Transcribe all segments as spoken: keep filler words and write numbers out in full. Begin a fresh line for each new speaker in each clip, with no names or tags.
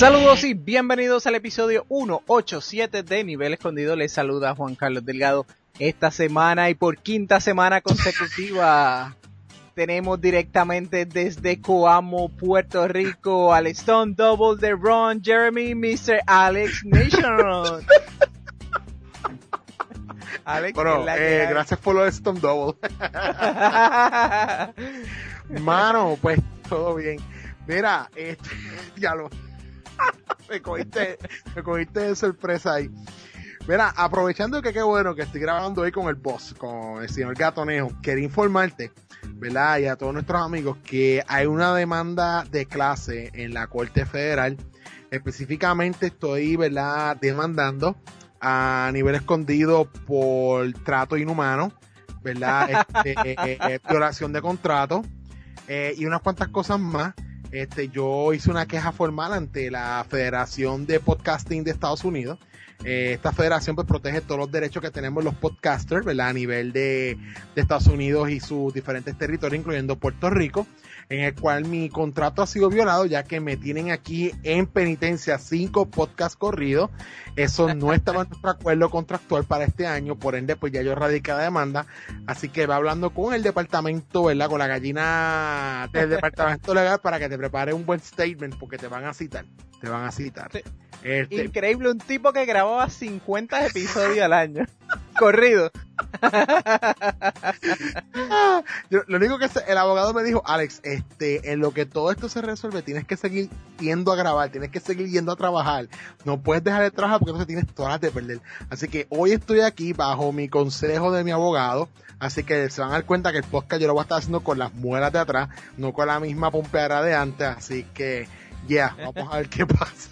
Saludos y bienvenidos al episodio ciento ochenta y siete de Nivel Escondido. Les saluda Juan Carlos Delgado. Esta semana y por quinta semana consecutiva tenemos directamente desde Coamo, Puerto Rico, al Stone Double de Ron Jeremy, mister Alex Nation.
Alex, bueno, eh, gracias por lo de Stone Double. Mano, pues todo bien. Mira, este, ya lo me cogiste, me cogiste de sorpresa ahí. Mira, aprovechando que qué bueno que estoy grabando hoy con el boss, con el señor Gatonejo, quería informarte, ¿verdad? Y a todos nuestros amigos que hay una demanda de clase en la Corte Federal. Específicamente estoy, ¿verdad?, demandando a Nivel Escondido por trato inhumano, ¿verdad? Este, eh, violación de contrato eh, y unas cuantas cosas más. Este, yo hice una queja formal ante la Federación de Podcasting de Estados Unidos. Eh, esta federación pues protege todos los derechos que tenemos los podcasters, ¿verdad? A nivel de, de Estados Unidos y sus diferentes territorios, incluyendo Puerto Rico, en el cual mi contrato ha sido violado, ya que me tienen aquí en penitencia cinco podcasts corridos. Eso no estaba en nuestro acuerdo contractual para este año, por ende pues ya yo radiqué la demanda, así que va hablando con el departamento, ¿verdad? Con la gallina del departamento legal para que te prepare un buen statement, porque te van a citar, te van a citar.
Sí. Este... Increíble, un tipo que grababa cincuenta episodios al año, corrido.
Yo, lo único que el abogado me dijo, Alex, este, en lo que todo esto se resuelve, tienes que seguir yendo a grabar, tienes que seguir yendo a trabajar, no puedes dejar de trabajar porque entonces tienes todas las de perder. Así que hoy estoy aquí bajo mi consejo de mi abogado, así que se van a dar cuenta que el podcast yo lo voy a estar haciendo con las muelas de atrás, no con la misma pompeadera de antes, así que, ya, yeah, vamos a ver qué pasa.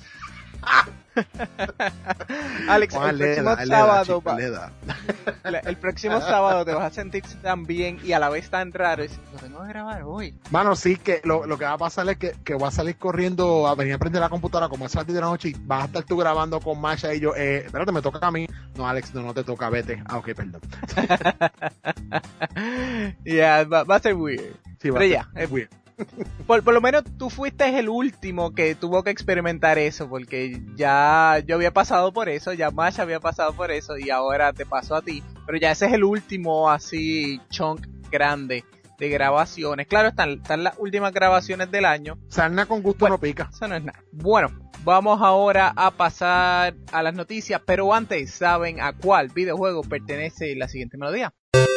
Alex, el próximo sábado el próximo sábado te vas a sentir tan bien y a la vez tan raro, y lo tengo que grabar hoy.
Mano, sí, que lo, lo que va a pasar es que, que voy a salir corriendo a venir a prender la computadora como es a las diez de la noche y vas a estar tú grabando con Masha y yo, eh, espérate, me toca a mí. No, Alex, no, no te toca, vete. Ah, ok, perdón.
Ya, yeah, va, va a ser weird.
Sí, va
Pero
a ser
ya, es weird. Por, por lo menos tú fuiste el último que tuvo que experimentar eso, porque ya yo había pasado por eso, ya Masha había pasado por eso y ahora te pasó a ti, pero ya ese es el último así chunk grande de grabaciones. Claro, están, están las últimas grabaciones del año.
Sarna con gusto
bueno,
no pica.
Eso no es nada. Bueno, vamos ahora a pasar a las noticias, pero antes, ¿saben a cuál videojuego pertenece la siguiente melodía?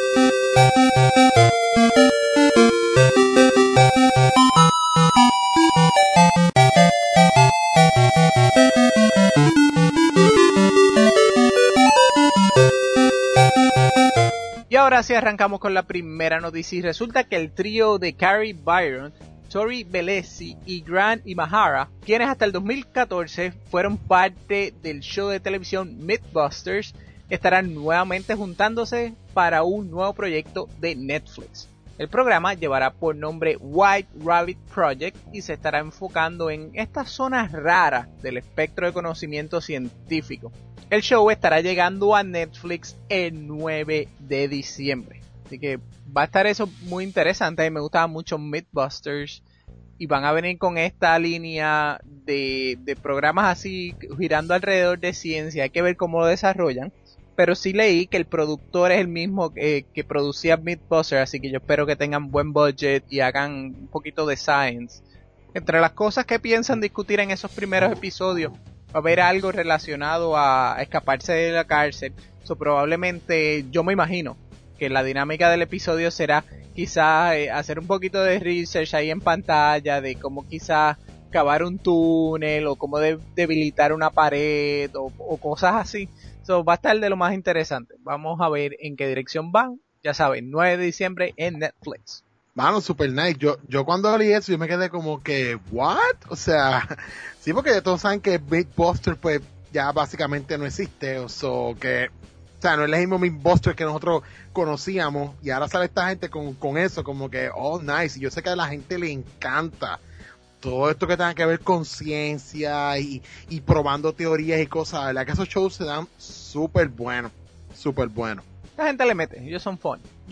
Y ahora sí arrancamos con la primera noticia y resulta que el trío de Carrie Byron, Tori Belleci y Grant Imahara, quienes hasta el dos mil catorce fueron parte del show de televisión Mythbusters, estarán nuevamente juntándose para un nuevo proyecto de Netflix. El programa llevará por nombre White Rabbit Project y se estará enfocando en estas zonas raras del espectro de conocimiento científico. El show estará llegando a Netflix el nueve de diciembre. Así que va a estar eso muy interesante. Me gustaban mucho Mythbusters. Y van a venir con esta línea de, de programas así girando alrededor de ciencia. Hay que ver cómo lo desarrollan. Pero sí leí que el productor es el mismo que, que producía Mythbusters. Así que yo espero que tengan buen budget y hagan un poquito de science. Entre las cosas que piensan discutir en esos primeros episodios, va a haber algo relacionado a escaparse de la cárcel. So, probablemente, yo me imagino que la dinámica del episodio será quizás eh, hacer un poquito de research ahí en pantalla de cómo quizás cavar un túnel o cómo de, debilitar una pared o, o cosas así. So, va a estar de lo más interesante. Vamos a ver en qué dirección van. Ya saben, nueve de diciembre en Netflix.
Mano, super nice. Yo, yo cuando leí eso, yo me quedé como que, ¿what? O sea, sí, porque todos saben que Mythbusters, pues, ya básicamente no existe. O sea, que, o sea, no es el mismo Mythbusters que nosotros conocíamos. Y ahora sale esta gente con, con eso, como que, oh, nice. Y yo sé que a la gente le encanta todo esto que tenga que ver con ciencia y, y probando teorías y cosas. La verdad que esos shows se dan súper buenos. Súper buenos.
La gente le mete, ellos son fun.
Yeah.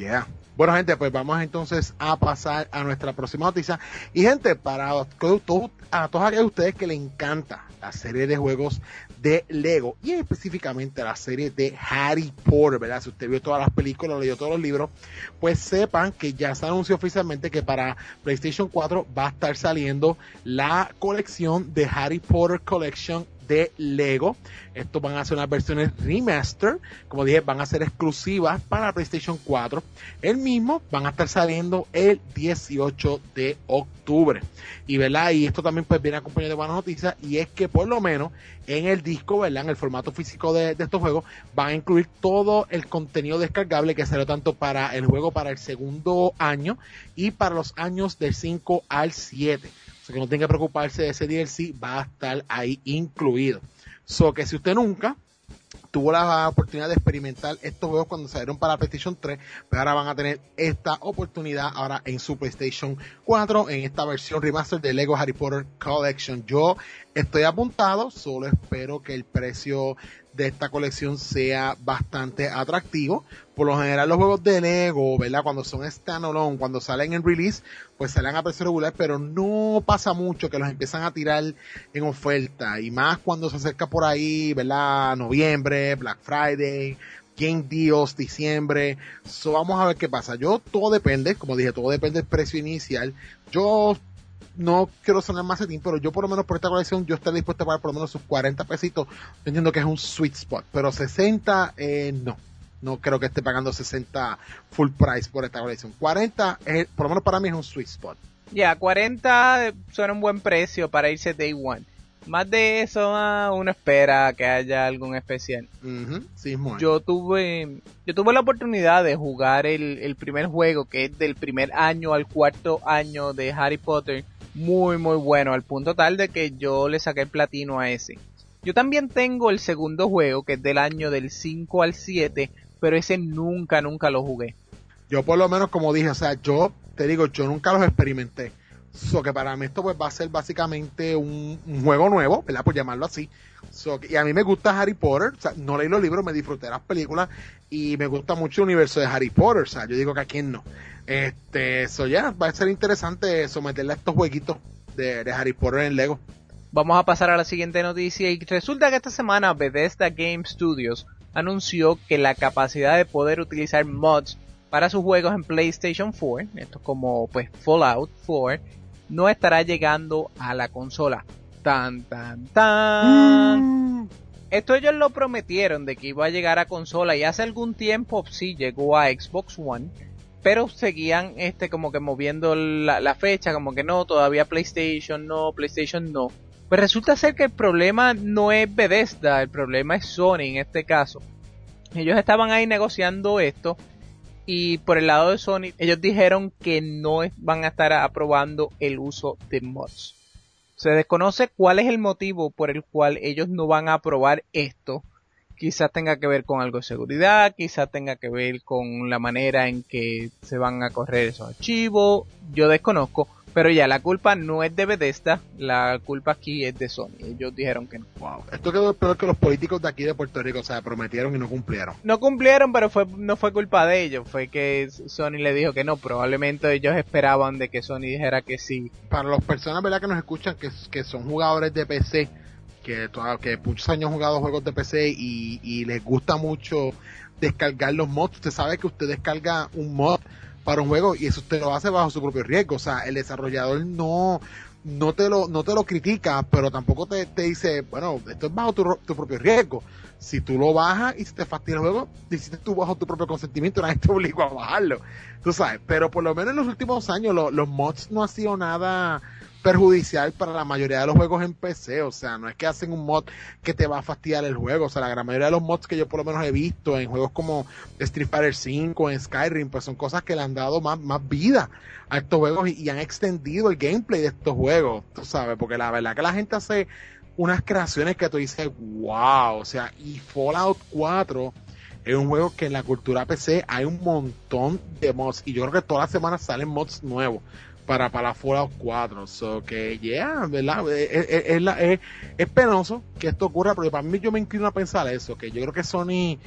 Bueno, gente, pues vamos entonces a pasar a nuestra próxima noticia. Y gente, para todos, a todos aquellos de ustedes que les encanta la serie de juegos de Lego y específicamente la serie de Harry Potter, ¿verdad? Si usted vio todas las películas, leyó todos los libros, pues sepan que ya se anunció oficialmente que para PlayStation cuatro va a estar saliendo la colección de Harry Potter Collection de Lego. Estos van a ser unas versiones remaster, como dije, van a ser exclusivas para la PlayStation cuatro. El mismo van a estar saliendo el dieciocho de octubre. Y verdad, y esto también pues viene acompañado de buenas noticias, y es que por lo menos en el disco, verdad, en el formato físico de, de estos juegos, van a incluir todo el contenido descargable que salió tanto para el juego para el segundo año y para los años del cinco al siete. O sea que no tenga que preocuparse de ese D L C, va a estar ahí incluido. So que si usted nunca tuvo la oportunidad de experimentar estos juegos cuando salieron para PlayStation tres, pues ahora van a tener esta oportunidad ahora en su PlayStation cuatro, en esta versión remaster de Lego Harry Potter Collection. Yo estoy apuntado, solo espero que el precio de esta colección sea bastante atractivo. Por lo general los juegos de Lego, ¿verdad? Cuando son standalone, cuando salen en release, pues salen a precio regular, pero no pasa mucho que los empiezan a tirar en oferta, y más cuando se acerca por ahí, ¿verdad? Noviembre, Black Friday, Game Deals, diciembre. So, vamos a ver qué pasa. Yo, todo depende, como dije, todo depende del precio inicial. Yo no quiero sonar más setín, pero yo por lo menos por esta colección yo estoy dispuesto a pagar por lo menos sus cuarenta pesitos. Yo entiendo que es un sweet spot, pero sesenta, eh, no. No creo que esté pagando sesenta full price por esta colección. cuarenta, es, por lo menos para mí, es un sweet spot.
Ya, yeah, cuarenta suena un buen precio para irse day one. Más de eso, uh, uno espera que haya algún especial.
Uh-huh. Sí, muy.
Yo tuve, yo tuve la oportunidad de jugar el, el primer juego, que es del primer año al cuarto año de Harry Potter. Muy, muy bueno, al punto tal de que yo le saqué el platino a ese. Yo también tengo el segundo juego, que es del año del cinco al siete, pero ese nunca, nunca lo jugué.
Yo por lo menos, como dije, o sea, yo te digo, yo nunca los experimenté. So que para mí esto pues va a ser básicamente un, un juego nuevo, ¿verdad? Por llamarlo así. So, y a mí me gusta Harry Potter, o sea, no leí los libros, me disfruté las películas y me gusta mucho el universo de Harry Potter, o sea, yo digo que a quién no. Este, so ya, yeah, va a ser interesante someterle a estos jueguitos de, de Harry Potter en Lego.
Vamos a pasar a la siguiente noticia, y resulta que esta semana Bethesda Game Studios anunció que la capacidad de poder utilizar mods para sus juegos en PlayStation cuatro, esto como pues Fallout cuatro, no estará llegando a la consola. Tan, tan, tan. Mm. Esto ellos lo prometieron de que iba a llegar a consola, y hace algún tiempo sí llegó a Xbox One, pero seguían este como que moviendo la, la fecha, como que no, todavía PlayStation no, PlayStation no. Pues resulta ser que el problema no es Bethesda, el problema es Sony en este caso. Ellos estaban ahí negociando esto, y por el lado de Sony, ellos dijeron que no van a estar aprobando el uso de mods. Se desconoce cuál es el motivo por el cual ellos no van a aprobar esto. Quizás tenga que ver con algo de seguridad, quizás tenga que ver con la manera en que se van a correr esos archivos. Yo desconozco, pero ya la culpa no es de Bethesda, la culpa aquí es de Sony. Ellos dijeron que no.
Wow. Esto quedó peor que los políticos de aquí de Puerto Rico, o sea, prometieron y no cumplieron.
No cumplieron, pero fue no fue culpa de ellos, fue que Sony le dijo que no. Probablemente ellos esperaban de que Sony dijera que sí.
Para las personas, ¿verdad?, que nos escuchan, que, que son jugadores de P C, que, que muchos años han jugado juegos de P C y, y les gusta mucho descargar los mods. Usted sabe que usted descarga un mod para un juego y eso usted lo hace bajo su propio riesgo. O sea, el desarrollador no no te lo no te lo critica, pero tampoco te, te dice, bueno, esto es bajo tu, tu propio riesgo. Si tú lo bajas y si te fastidia el juego, hiciste tú bajo tu propio consentimiento, nadie te obligó a bajarlo, tú sabes. Pero por lo menos en los últimos años lo, los mods no han sido nada perjudicial para la mayoría de los juegos en P C. O sea, no es que hacen un mod que te va a fastidiar el juego. O sea, la gran mayoría de los mods que yo por lo menos he visto en juegos como Street Fighter cinco, en Skyrim, pues son cosas que le han dado más, más vida a estos juegos y, y han extendido el gameplay de estos juegos, tú sabes, porque la verdad que la gente hace unas creaciones que tú dices, wow. O sea, y Fallout cuatro es un juego que en la cultura P C hay un montón de mods, y yo creo que todas las semanas salen mods nuevos para para Fallout cuatro. So que yeah, ¿verdad? Es, es, es, la, es, es penoso que esto ocurra, porque para mí yo me inclino a pensar eso, que yo creo que Sony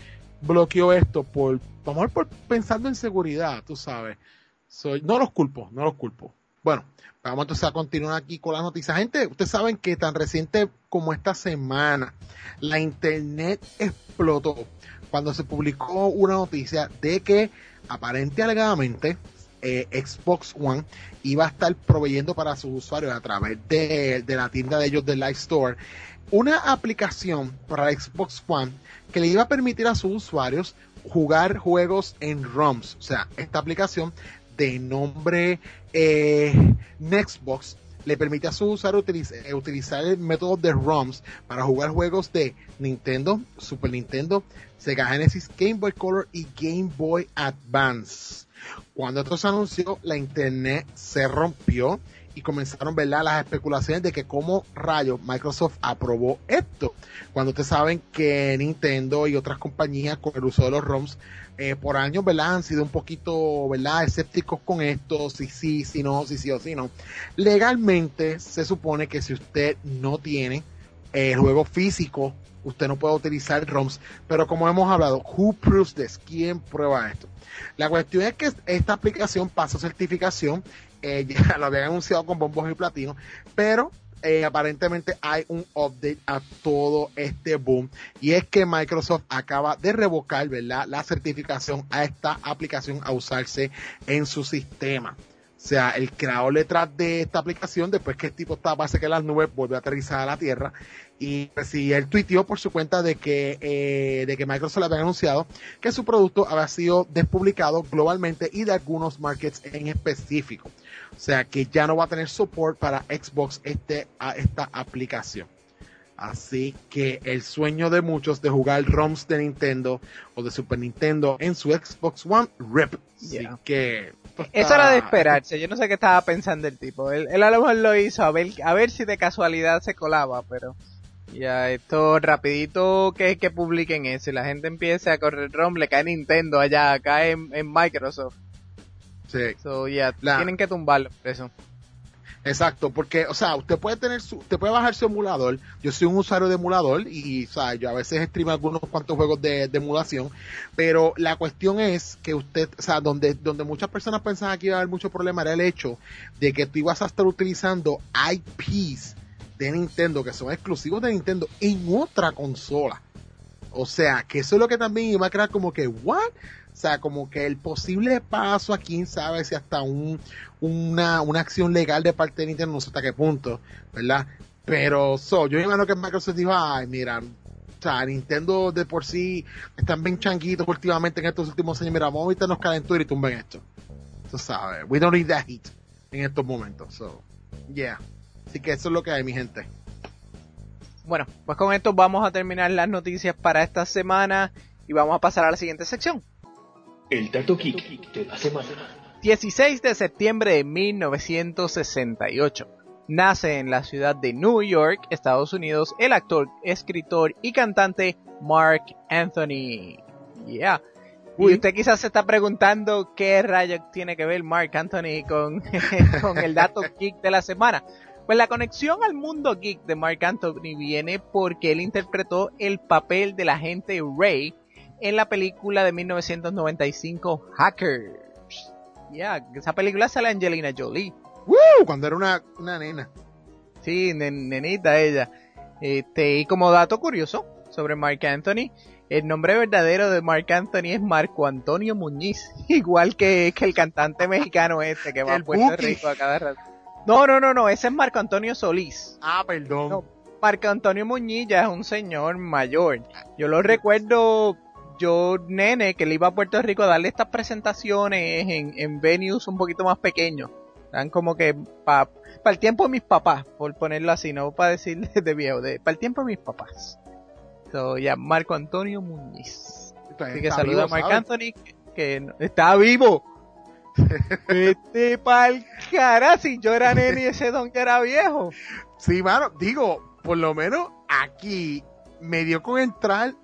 bloqueó esto por, vamos a ver, por pensando en seguridad, tú sabes. Soy, no los culpo, no los culpo. Bueno, vamos entonces a continuar aquí con las noticias. Gente, ustedes saben que tan reciente como esta semana, la internet explotó cuando se publicó una noticia de que aparente alegadamente eh, Xbox One iba a estar proveyendo para sus usuarios a través de, de la tienda de ellos de Live Store una aplicación para la Xbox One que le iba a permitir a sus usuarios jugar juegos en ROMs. O sea, esta aplicación de nombre eh, Nextbox le permite a sus usuarios utiliz- eh, utilizar el método de ROMs para jugar juegos de Nintendo, Super Nintendo, Sega Genesis, Game Boy Color y Game Boy Advance. Cuando esto se anunció, la internet se rompió y comenzaron, ¿verdad?, las especulaciones de que cómo rayos Microsoft aprobó esto. Cuando ustedes saben que Nintendo y otras compañías con el uso de los ROMs eh, por años, ¿verdad?, han sido un poquito, ¿verdad?, escépticos con esto, si sí, si no, si sí o si no. Legalmente se supone que si usted no tiene eh, el juego físico, usted no puede utilizar ROMs, pero como hemos hablado, who proves this? ¿Quién prueba esto? La cuestión es que esta aplicación pasó certificación, eh, ya lo habían anunciado con bombos y platino, pero eh, aparentemente hay un update a todo este boom, y es que Microsoft acaba de revocar, ¿verdad?, la certificación a esta aplicación a usarse en su sistema. O sea, el creador detrás de esta aplicación, después que el tipo estaba, parece que en las nubes, volvió a aterrizar a la Tierra. Y pues, sí, él tuiteó por su cuenta de que, eh, de que Microsoft le había anunciado que su producto había sido despublicado globalmente y de algunos markets en específico. O sea, que ya no va a tener support para Xbox este, a esta aplicación. Así que el sueño de muchos de jugar ROMs de Nintendo o de Super Nintendo en su Xbox One, rip.
Yeah.
Así que
Está... Eso era de esperarse. Yo no sé qué estaba pensando el tipo. Él, él a lo mejor lo hizo a ver, a ver si de casualidad se colaba, pero ya esto rapidito que, que publiquen eso y la gente empiece a correr ROM, le cae Nintendo allá, cae en, en Microsoft.
Sí.
So, yeah,
la...
tienen que tumbarlo por eso.
Exacto, porque, o sea, usted puede tener su, usted puede bajar su emulador. Yo soy un usuario de emulador y, o sea, yo a veces streamo algunos cuantos juegos de, de emulación, pero la cuestión es que usted, o sea, donde, donde muchas personas pensaban que iba a haber mucho problema era el hecho de que tú ibas a estar utilizando I Ps de Nintendo que son exclusivos de Nintendo en otra consola. O sea, que eso es lo que también iba a crear como que, ¿what? O sea, como que el posible paso a quién sabe si hasta un, una, una acción legal de parte de Nintendo, no sé hasta qué punto, ¿verdad? Pero, so, yo imagino que Microsoft dijo, ay, mira, o sea, Nintendo de por sí están bien changuitos últimamente en estos últimos años, mira, vamos a evitarnos calentura y tumben esto. Tú sabes, we don't need that heat en estos momentos, so, yeah. Así que eso es lo que hay, mi gente.
Bueno, pues con esto vamos a terminar las noticias para esta semana y vamos a pasar a la siguiente sección.
El dato geek de la semana.
dieciséis de septiembre de mil novecientos sesenta y ocho. Nace en la ciudad de New York, Estados Unidos, el actor, escritor y cantante Marc Anthony. Yeah. Uy. Y usted quizás se está preguntando qué rayos tiene que ver Marc Anthony con, con el dato geek de la semana. Pues la conexión al mundo geek de Marc Anthony viene porque él interpretó el papel del agente Ray en la película de mil novecientos noventa y cinco Hackers. Ya, yeah, esa película sale Angelina Jolie.
¡Woo! Cuando era una, una nena.
Sí, nen, nenita ella. Este, y como dato curioso sobre Marc Anthony, el nombre verdadero de Marc Anthony es Marco Antonio Muñiz, igual que, que el cantante mexicano este que va a Puerto Buki. Rico a cada rato. No, no, no, no, ese es Marco Antonio Solís.
Ah, perdón.
No, Marco Antonio Muñiz ya es un señor mayor. Yo lo recuerdo, yo nene, que le iba a Puerto Rico a darle estas presentaciones en, en venues un poquito más pequeños. Eran como que para pa el tiempo de mis papás, por ponerlo así, no para decirle de viejo, de para el tiempo de mis papás. So, ya, Marco Antonio Muñiz. Así que saluda a Marc Anthony, que, que no, está vivo. Vete pa'l cara, si yo era nene y ese don que era viejo.
Sí, mano, digo, por lo menos aquí me dio con entrar.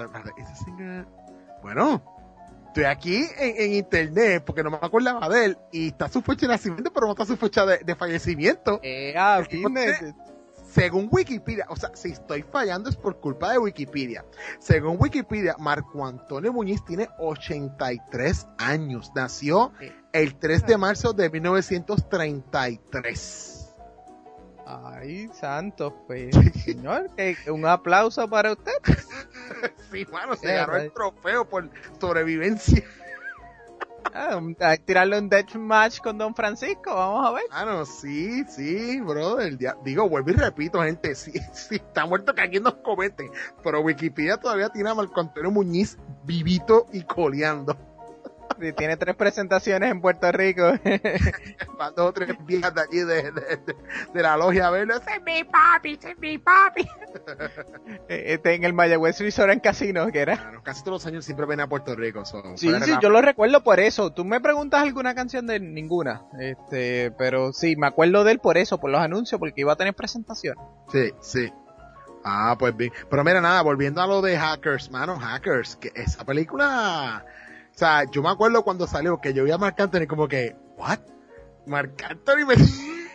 Bueno, estoy aquí en, en internet porque no me acordaba de él y está su fecha de nacimiento, pero no está su fecha de, de fallecimiento.
Eh, ah,
según Wikipedia, o sea, si estoy fallando es por culpa de Wikipedia. Según Wikipedia, Marco Antonio Muñiz tiene ochenta y tres años. Nació el tres de marzo de mil novecientos treinta y tres.
Ay, santo, pues, señor, que un aplauso para usted.
Sí, mano, se
Yeah,
ganó
right.
el trofeo por sobrevivencia.
Ah, un- a tirarle un death match con Don Francisco, vamos a ver.
Mano, sí, sí, brother. Ya- digo, vuelvo y repito, gente, si, si está muerto que aquí nos comenten. Pero Wikipedia todavía tiene a Marco Antonio Muñiz vivito y coleando.
Y tiene tres presentaciones en Puerto Rico.
Van dos o tres viejas de allí de, de, de, de la logia a verlo. ¡Ese es mi papi! ¡Ese es mi papi!
Este, en el Mayagüez Resort en Casino, que era.
Claro, casi todos los años siempre ven a Puerto Rico. So,
Sí,
fuera de
sí,
la-
yo lo recuerdo por eso. Tú me preguntas alguna canción de ninguna. Este, pero sí, me acuerdo de él por eso, por los anuncios, porque iba a tener presentación.
Sí, sí. Ah, pues bien. Pero mira, nada, volviendo a lo de Hackers, mano, Hackers, que esa película, o sea, yo me acuerdo cuando salió que yo vi a Marc Anthony como que, ¿what? Marc Anthony me...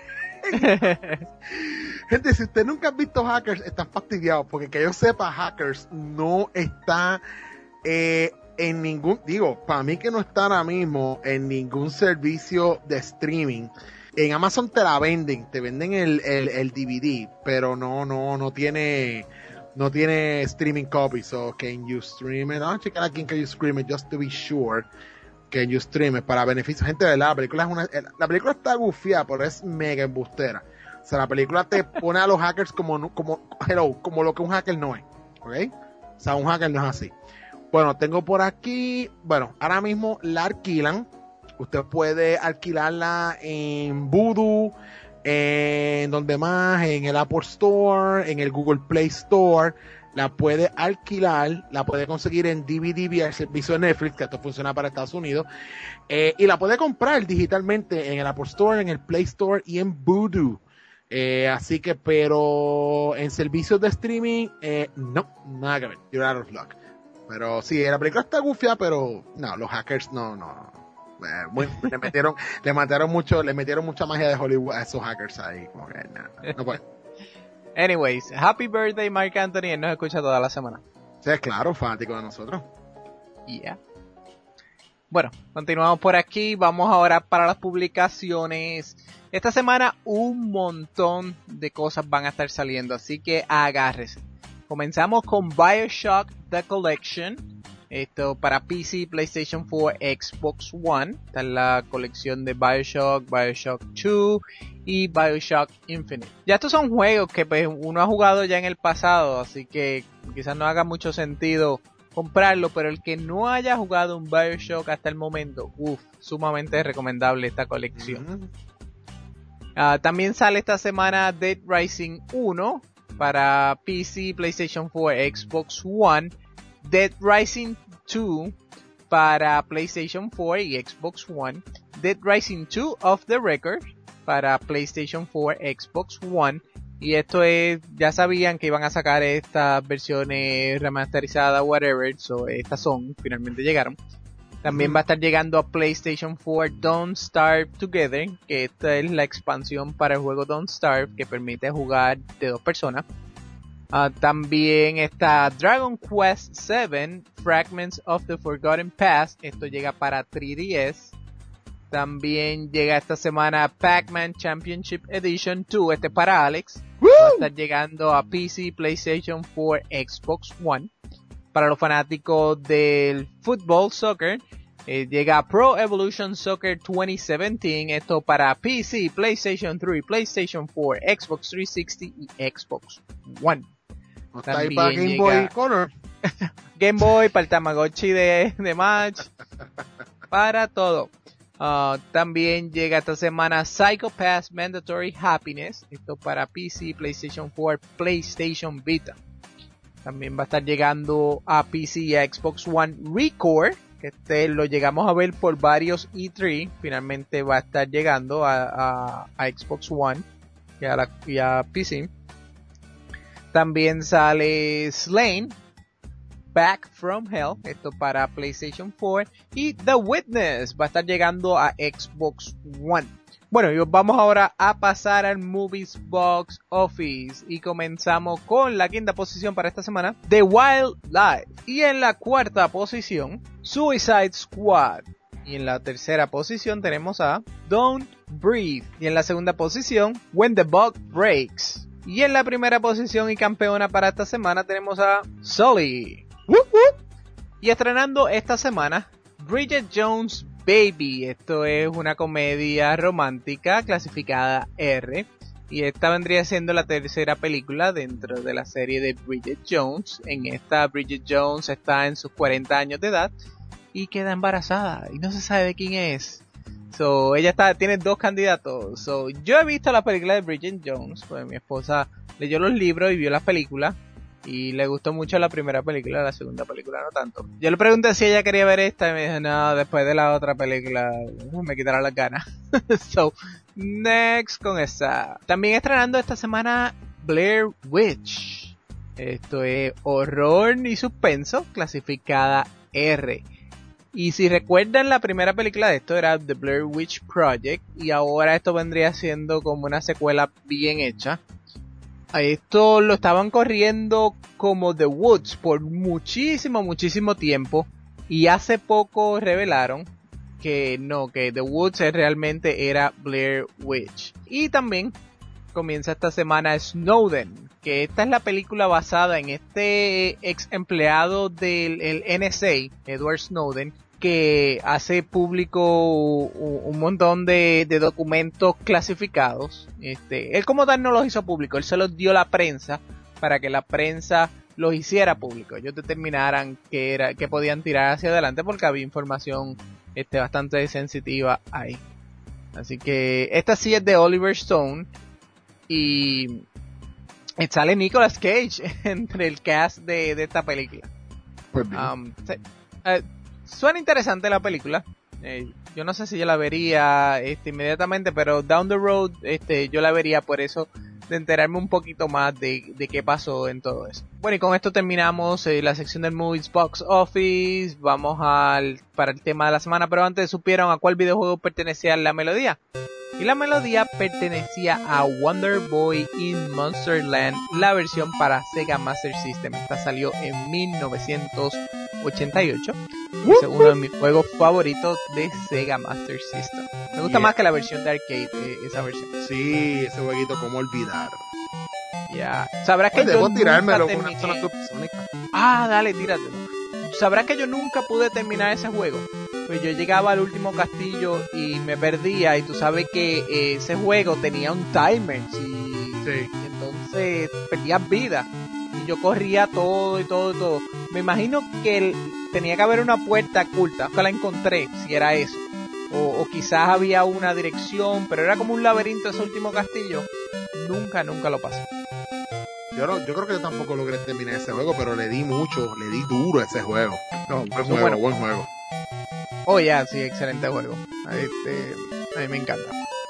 Gente, si usted nunca ha visto Hackers, están fastidiados, porque que yo sepa, Hackers no está eh, en ningún, digo, para mí que no está ahora mismo en ningún servicio de streaming. En Amazon te la venden, te venden el, el, el D V D, pero no, no, no tiene, no tiene streaming copy. So, can you stream it? Vamos a checar aquí en Can You Stream It, just to be sure. Can You Stream It, para beneficio. Gente, de verdad, la película es una, la película está gufiada, pero es mega embustera. O sea, la película te pone a los hackers como, como, hello, como lo que un hacker no es. ¿Ok? O sea, un hacker no es así. Bueno, tengo por aquí, bueno, ahora mismo la alquilan. Usted puede alquilarla en Vudu, en donde más, en el Apple Store, en el Google Play Store. La puede alquilar, la puede conseguir en D V D vía el servicio de Netflix, que esto funciona para Estados Unidos. Eh, y la puede comprar digitalmente en el Apple Store, en el Play Store y en Vudu. Eh, así que, pero en servicios de streaming, eh, no, nada que ver. You're out of luck. Pero sí, la película está gufia, pero no, los hackers no, no. Eh, muy- le metieron, le mataron mucho, le metieron mucha magia de Hollywood a esos hackers ahí. Como que, no, no puede.
Anyways, happy birthday, Mark Anthony. Él nos escucha toda la semana.
Sí, es claro, fanático de nosotros.
Yeah. Bueno, continuamos por aquí. Vamos ahora para las publicaciones. Esta semana un montón de cosas van a estar saliendo, así que agárrese. Comenzamos con BioShock The Collection. Esto para P C, PlayStation cuatro, Xbox One. Está en la colección de BioShock, BioShock dos y BioShock Infinite. Ya estos son juegos que pues, uno ha jugado ya en el pasado, así que quizás no haga mucho sentido comprarlo, pero el que no haya jugado un BioShock hasta el momento, uff, sumamente recomendable esta colección.
Mm.
Uh, también sale esta semana Dead Rising uno para P C, PlayStation cuatro, Xbox One. Dead Rising dos para PlayStation cuatro y Xbox One. Dead Rising dos Off the Record para PlayStation cuatro, Xbox One. Y esto es, ya sabían que iban a sacar estas versiones remasterizadas, whatever. So, estas son, finalmente llegaron. También va a estar llegando a PlayStation cuatro Don't Starve Together, que esta es la expansión para el juego Don't Starve, que permite jugar de dos personas. Uh, también está Dragon Quest siete Fragments of the Forgotten Past, esto llega para tres D S. También llega esta semana Pac-Man Championship Edition dos, este para Alex.
¡Woo!
Va a estar llegando a P C, PlayStation cuatro, Xbox One. Para los fanáticos del fútbol, soccer, eh, llega Pro Evolution Soccer veinte diecisiete, esto para P C, PlayStation tres, PlayStation cuatro, Xbox trescientos sesenta y Xbox One.
¿No está ahí para
También
Game Boy
llega-
Color?
Game Boy, para el Tamagotchi de, de Match, para todo. Uh, también llega esta semana Psycho Pass Mandatory Happiness, esto para P C, PlayStation cuatro, PlayStation Vita. También va a estar llegando a P C y a Xbox One Recore, que este lo llegamos a ver por varios E tres, finalmente va a estar llegando a, a, a Xbox One y a, la, y a P C. También sale Slain, Back from Hell, esto para PlayStation cuatro, y The Witness va a estar llegando a Xbox One. Bueno, y vamos ahora a pasar al Movies Box Office y comenzamos con la quinta posición para esta semana, The Wildlife, y en la cuarta posición, Suicide Squad, y en la tercera posición tenemos a Don't Breathe, y en la segunda posición, When the Buck Breaks, y en la primera posición y campeona para esta semana tenemos a Sully. ¡Woo, woo! Y estrenando esta semana, Bridget Jones' Baby. Esto es una comedia romántica clasificada R. Y esta vendría siendo la tercera película dentro de la serie de Bridget Jones. En esta, Bridget Jones está en sus cuarenta años de edad y queda embarazada y no se sabe de quién es. So, ella está, tiene dos candidatos. So, yo he visto la película de Bridget Jones, pues mi esposa leyó los libros y vio las películas. Y le gustó mucho la primera película, la segunda película no tanto. Yo le pregunté si ella quería ver esta y me dijo, no, después de la otra película me quitará las ganas. So, next con esa. También estrenando esta semana Blair Witch. Esto es horror y suspenso, clasificada R. Y si recuerdan, la primera película de esto era The Blair Witch Project, y ahora esto vendría siendo como una secuela bien hecha. Esto lo estaban corriendo como The Woods por muchísimo, muchísimo tiempo. Y hace poco revelaron que no, que The Woods realmente era Blair Witch. Y también comienza esta semana Snowden, que esta es la película basada en este ex empleado del el N S A, Edward Snowden, que hace público un montón de, de documentos clasificados. Este, él como tal no los hizo público, él se los dio a la prensa para que la prensa los hiciera público. Ellos determinaran que era, que podían tirar hacia adelante porque había información este, bastante sensitiva ahí. Así que esta sí es de Oliver Stone y sale Nicolas Cage entre el cast de, de esta película.
Pues bien.
Um, se, uh, Suena interesante la película. Eh, yo no sé si yo la vería este, inmediatamente, pero down the road este, yo la vería por eso, de enterarme un poquito más de, de qué pasó en todo eso. Bueno, y con esto terminamos eh, la sección del Movies Box Office. Vamos al para el tema de la semana, pero antes, ¿supieron a cuál videojuego pertenecía la melodía? Y la melodía pertenecía a Wonder Boy in Monsterland, la versión para Sega Master System. Esta salió en mil novecientos ochenta y ocho. Es uno de mis juegos favoritos de Sega Master System. Me gusta yeah. más que la versión de arcade, eh, esa versión.
Sí, ese jueguito, cómo olvidar.
Ya. Yeah. Sabrás que
Oye,
yo
debo tirármelo
nunca
con una
terminé...
zona subsónica.
Ah, dale, tíratelo. Sabrás que yo nunca pude terminar ese juego. Pues yo llegaba al último castillo y me perdía, y tú sabes que eh, ese juego tenía un timer y,
sí.
y entonces perdías vida y yo corría todo y todo y todo. Me imagino que el, tenía que haber una puerta oculta, que la encontré, si era eso, o, o quizás había una dirección, pero era como un laberinto ese último castillo. Nunca, nunca lo pasé.
Yo, no, yo creo que yo tampoco logré terminar ese juego, pero le di mucho, le di duro a ese juego. No, buen juego, bueno. buen juego.
Oh, ya, yeah, sí, excelente juego. Este, a mí me encanta.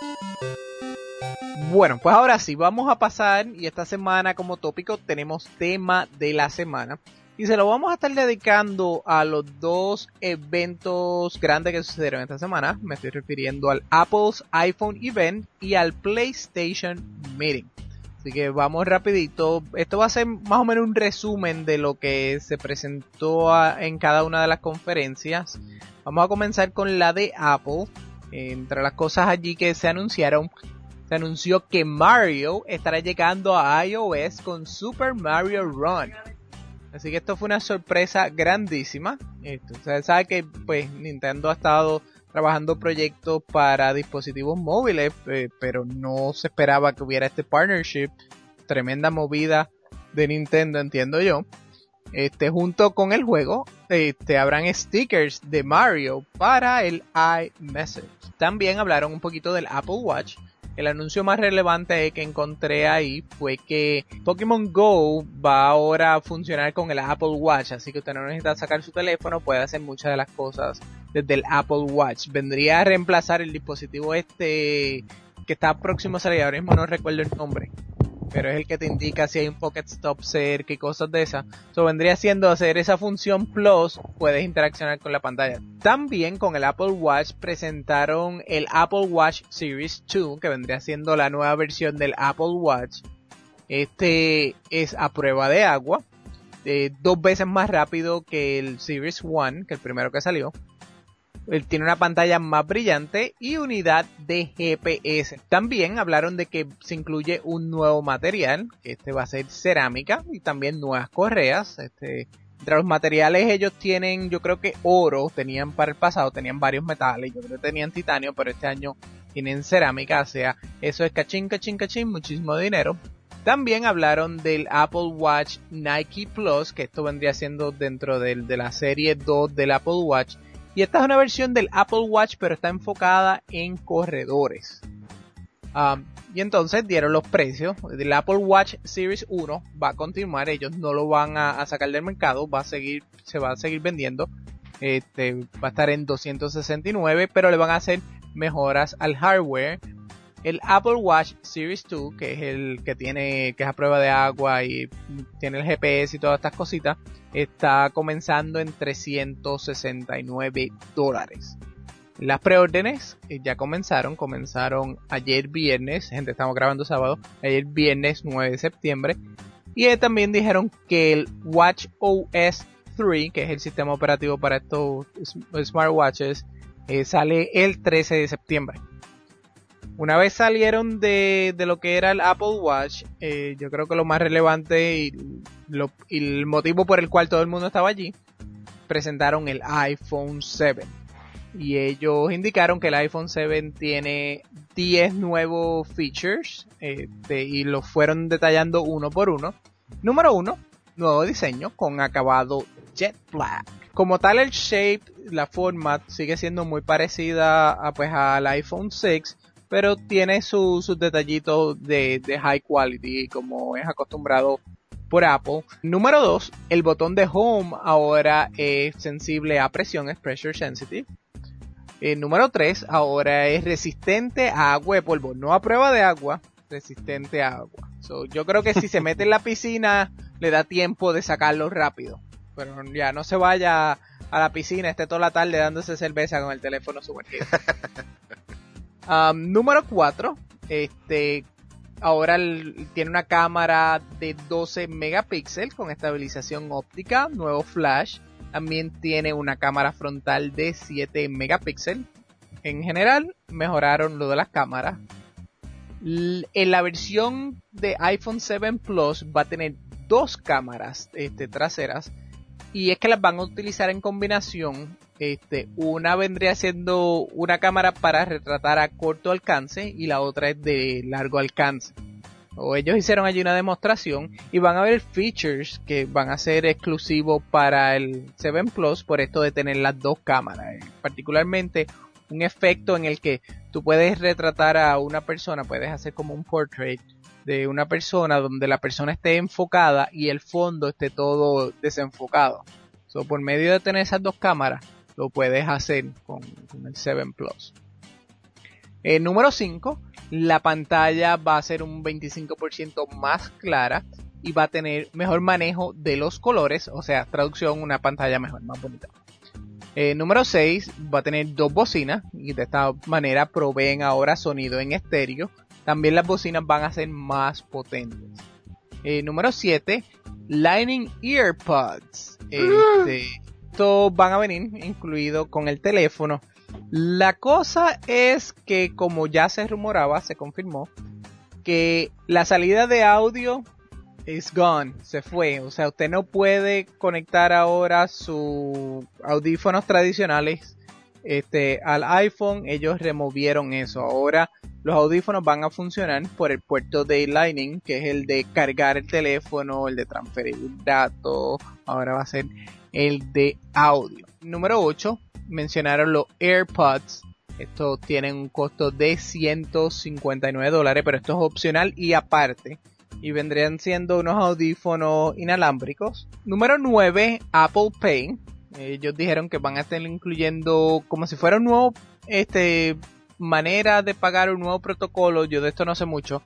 Bueno, pues ahora sí, vamos a pasar, y esta semana como tópico tenemos tema de la semana. Y se lo vamos a estar dedicando a los dos eventos grandes que sucedieron esta semana. Me estoy refiriendo al Apple's iPhone Event y al PlayStation Meeting. Así que vamos rapidito. Esto va a ser más o menos un resumen de lo que se presentó a, en cada una de las conferencias. Vamos a comenzar con la de Apple. Entre las cosas allí que se anunciaron, se anunció que Mario estará llegando a iOS con Super Mario Run. Así que esto fue una sorpresa grandísima. Esto, ustedes saben que pues Nintendo ha estado trabajando proyectos para dispositivos móviles, eh, pero no se esperaba que hubiera este partnership. Tremenda movida de Nintendo, entiendo yo. Este, junto con el juego, este, habrán stickers de Mario para el iMessage. También hablaron un poquito del Apple Watch. El anuncio más relevante que encontré ahí fue que Pokémon Go va ahora a funcionar con el Apple Watch, así que usted no necesita sacar su teléfono, puede hacer muchas de las cosas desde el Apple Watch. Vendría a reemplazar el dispositivo este que está próximo a salir, ahora mismo no recuerdo el nombre. pero es el que te indica si hay un Pocket Stop cerca y cosas de esas. So, vendría siendo hacer esa función Plus, puedes interaccionar con la pantalla. También con el Apple Watch presentaron el Apple Watch Series dos, que vendría siendo la nueva versión del Apple Watch. Este es a prueba de agua, eh, dos veces más rápido que el Series uno, que el primero que salió. Él tiene una pantalla más brillante y unidad de G P S. También hablaron de que se incluye un nuevo material. Este va a ser cerámica y también nuevas correas. Este, entre los materiales ellos tienen, yo creo que oro, tenían para el pasado, tenían varios metales, yo creo que tenían titanio, pero este año tienen cerámica. O sea, eso es cachín, cachín, cachín, muchísimo dinero. También hablaron del Apple Watch Nike Plus, que esto vendría siendo dentro del, de la serie dos del Apple Watch. Y esta es una versión del Apple Watch, pero está enfocada en corredores. Um, y entonces dieron los precios. El Apple Watch Series uno va a continuar. Ellos no lo van a, a sacar del mercado. Va a seguir, se va a seguir vendiendo. Este, va a estar en doscientos sesenta y nueve, pero le van a hacer mejoras al hardware. El Apple Watch Series dos, que es el que tiene, que es a prueba de agua y tiene el G P S y todas estas cositas, está comenzando en trescientos sesenta y nueve dólares. Las preórdenes eh, ya comenzaron, comenzaron ayer viernes, gente, estamos grabando sábado, ayer viernes nueve de septiembre, y eh, también dijeron que el Watch O S tres, que es el sistema operativo para estos smartwatches, eh, sale el trece de septiembre. Una vez salieron de, de lo que era el Apple Watch, eh, yo creo que lo más relevante y, lo, y el motivo por el cual todo el mundo estaba allí, presentaron el iPhone siete. Y ellos indicaron que el iPhone siete tiene diez nuevos features eh, de, y los fueron detallando uno por uno. Número uno, nuevo diseño con acabado Jet Black. Como tal, el shape, la forma sigue siendo muy parecida a, pues, al iPhone seis, pero tiene sus su detallitos de, de high quality, como es acostumbrado por Apple. Número dos, el botón de Home ahora es sensible a presión, es pressure sensitive. El número tres, ahora es resistente a agua de polvo, no a prueba de agua, resistente a agua. So, yo creo que si se mete en la piscina, le da tiempo de sacarlo rápido. Pero ya no se vaya a la piscina, esté toda la tarde dándose cerveza con el teléfono sumergido. Um, número cuatro, este, ahora el, tiene una cámara de doce megapíxeles con estabilización óptica, nuevo flash. También tiene una cámara frontal de siete megapíxeles. En general, mejoraron lo de las cámaras. L- en la versión de iPhone siete Plus va a tener dos cámaras este, traseras. Y es que las van a utilizar en combinación. Este, una vendría siendo una cámara para retratar a corto alcance y la otra es de largo alcance. O ellos hicieron allí una demostración y van a ver features que van a ser exclusivos para el siete Plus por esto de tener las dos cámaras. Particularmente un efecto en el que tú puedes retratar a una persona, puedes hacer como un portrait de una persona donde la persona esté enfocada y el fondo esté todo desenfocado. So, por medio de tener esas dos cámaras, lo puedes hacer con, con el siete Plus. El número cinco, la pantalla va a ser un veinticinco por ciento más clara y va a tener mejor manejo de los colores, o sea, traducción, una pantalla mejor, más bonita. Eh, número seis, va a tener dos bocinas y de esta manera proveen ahora sonido en estéreo. También las bocinas van a ser más potentes. Eh, número siete, Lightning Earpods. Este, estos van a venir incluidos con el teléfono. La cosa es que, como ya se rumoraba, se confirmó que la salida de audio is gone, se fue. O sea, usted no puede conectar ahora sus audífonos tradicionales este, al iPhone. Ellos removieron eso. Ahora los audífonos van a funcionar por el puerto de Lightning, que es el de cargar el teléfono, el de transferir datos. Ahora va a ser el de audio. Número ocho, mencionaron los AirPods. Estos tienen un costo de ciento cincuenta y nueve dólares, pero esto es opcional y aparte. Y vendrían siendo unos audífonos inalámbricos. Número nueve, Apple Pay. Ellos dijeron que van a estar incluyendo como si fuera un nuevo este manera de pagar, un nuevo protocolo. Yo de esto no sé mucho.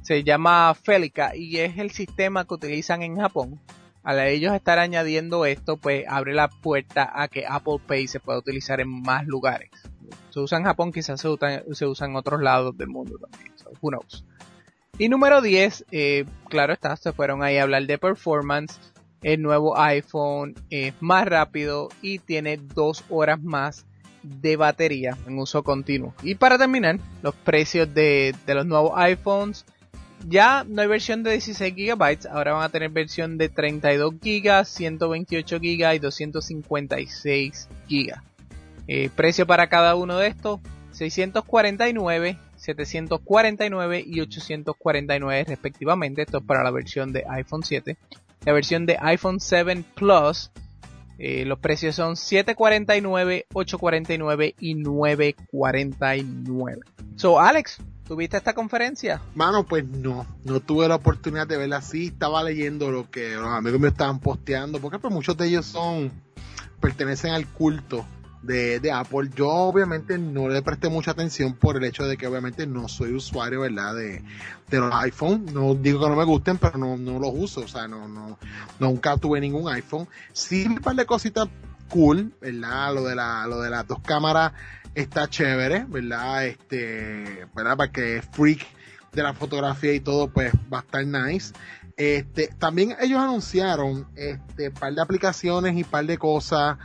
se llama Felica y es el sistema que utilizan en Japón. Al ellos estar añadiendo esto, pues abre la puerta a que Apple Pay se pueda utilizar en más lugares. Se usa en Japón, quizás se usa, se usa en otros lados del mundo también. So, who knows? Y número diez, eh, claro está, se fueron ahí a hablar de performance. El nuevo iPhone es más rápido y tiene dos horas más de batería en uso continuo. Y para terminar, los precios de, de los nuevos iPhones. Ya no hay versión de dieciséis gigabytes, ahora van a tener versión de treinta y dos gigas, ciento veintiocho gigas y doscientos cincuenta y seis gigas. Eh, precio para cada uno de estos, seiscientos cuarenta y nueve, setecientos cuarenta y nueve y ochocientos cuarenta y nueve respectivamente. Esto es para la versión de iPhone siete. La versión de iPhone siete Plus, eh, los precios son setecientos cuarenta y nueve, ochocientos cuarenta y nueve y novecientos cuarenta y nueve. So, Alex, ¿tuviste esta conferencia?
Mano, pues no, no tuve la oportunidad de verla así, estaba leyendo lo que los amigos me estaban posteando, porque pues muchos de ellos son, pertenecen al culto de, de Apple. Yo obviamente no le presté mucha atención por el hecho de que obviamente no soy usuario, ¿verdad? De, de los iPhone, no digo que no me gusten, pero no, no los uso, o sea, no, no, nunca tuve ningún iPhone. Sí, un par de cositas cool, ¿verdad? Lo de la, lo de las dos cámaras está chévere, ¿verdad? Este, ¿verdad? Para que freak de la fotografía y todo, pues va a estar nice. Este, también ellos anunciaron, este, par de aplicaciones y par de cosas,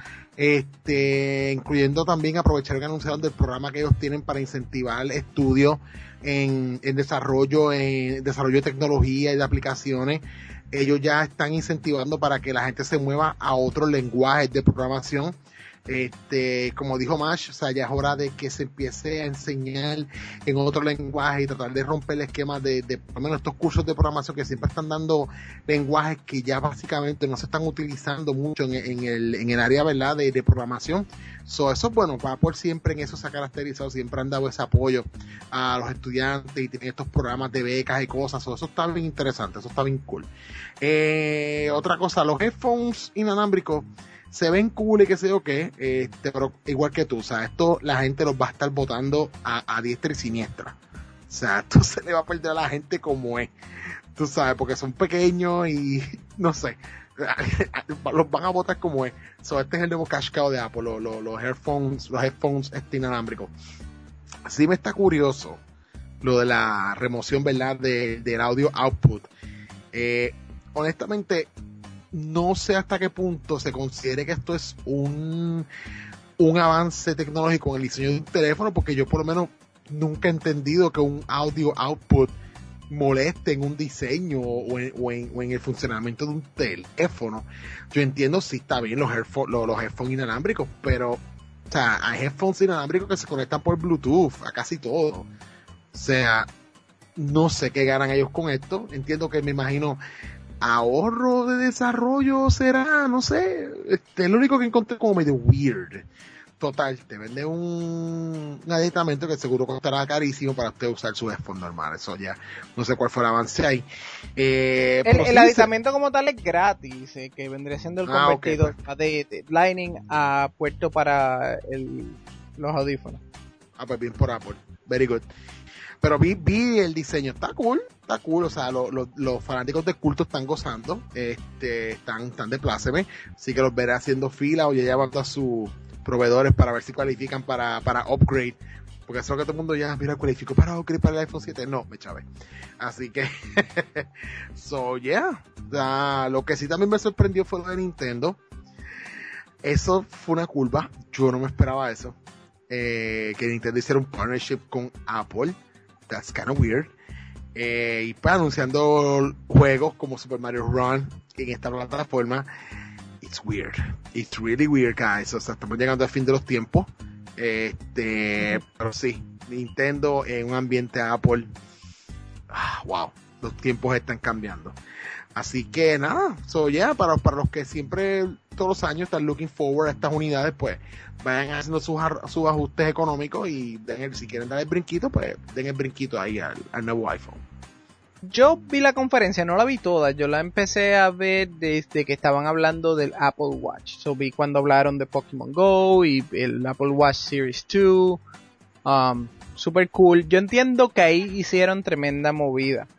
este, incluyendo también aprovechar que anunciaron del programa que ellos tienen para incentivar estudios en, en desarrollo, en desarrollo de tecnología y de aplicaciones. Ellos ya están incentivando para que la gente se mueva a otros lenguajes de programación. Este, como dijo Mash, o sea, ya es hora de que se empiece a enseñar en otro lenguaje y tratar de romper el esquema de, de por lo menos estos cursos de programación que siempre están dando lenguajes que ya básicamente no se están utilizando mucho en, en el, en el área, ¿verdad? De, de programación. So, eso es bueno, Apple siempre en eso se ha caracterizado, siempre han dado ese apoyo a los estudiantes y tienen estos programas de becas y cosas. So, eso está bien interesante, eso está bien cool. Eh, otra cosa, los headphones inalámbricos se ven cool y qué sé yo qué, este, pero igual que tú, o sea, esto la gente los va a estar botando a, a diestra y siniestra. O sea, esto se le va a perder a la gente como es. Tú sabes, porque son pequeños y no sé, los van a botar como es. So, este es el nuevo cash cow de Apple, los, los, los headphones, los headphones este inalámbricos. Sí me está curioso lo de la remoción, ¿verdad?, de, del audio output. Eh, honestamente, no sé hasta qué punto se considere que esto es un, un avance tecnológico en el diseño de un teléfono, porque yo por lo menos nunca he entendido que un audio output moleste en un diseño o en, o en, o en el funcionamiento de un teléfono. Yo entiendo si está bien los headphones, los, los headphones inalámbricos, pero o sea, hay headphones inalámbricos que se conectan por Bluetooth a casi todo. O sea, no sé qué ganan ellos con esto. Entiendo que me imagino ahorro de desarrollo será, no sé, este, es lo único que encontré como medio weird. Total, te vende un, un aditamento que seguro costará carísimo para usted usar su headphone normal. Eso ya, no sé cuál fue el avance ahí. Eh,
el el
sí
aditamento se... como tal es gratis, eh, que vendría siendo el
ah,
convertidor
okay, pues.
de, de Lightning a puerto para el, los audífonos.
Ah, pues bien por Apple. Very good. Pero vi, vi el diseño, está cool, está cool, o sea, lo, lo, los fanáticos del culto están gozando, este, están, están de pláceme, así que los veré haciendo fila o ya llevando a sus proveedores para ver si cualifican para, para upgrade, porque eso es lo que todo el mundo ya, mira, cualifico para upgrade para el iPhone siete, no, me chavé, así que, so yeah, uh, lo que sí también me sorprendió fue lo de Nintendo, eso fue una curva, yo no me esperaba eso, eh, que Nintendo hiciera un partnership con Apple. That's kind of weird. Eh, y pues anunciando juegos como Super Mario Run en esta plataforma. It's weird. It's really weird, guys. O sea, estamos llegando al fin de los tiempos. Este, pero sí, Nintendo en un ambiente Apple. Ah, wow. Los tiempos están cambiando. Así que nada, so yeah, para, para los que siempre, todos los años están looking forward a estas unidades, pues vayan haciendo sus, sus ajustes económicos y den el, si quieren dar el brinquito, pues den el brinquito ahí al, al nuevo iPhone.
Yo vi la conferencia, no la vi toda, yo la empecé a ver desde que estaban hablando del Apple Watch. So vi cuando hablaron de Pokémon Go y el Apple Watch Series dos, um, super cool. Yo entiendo que ahí hicieron tremenda movida.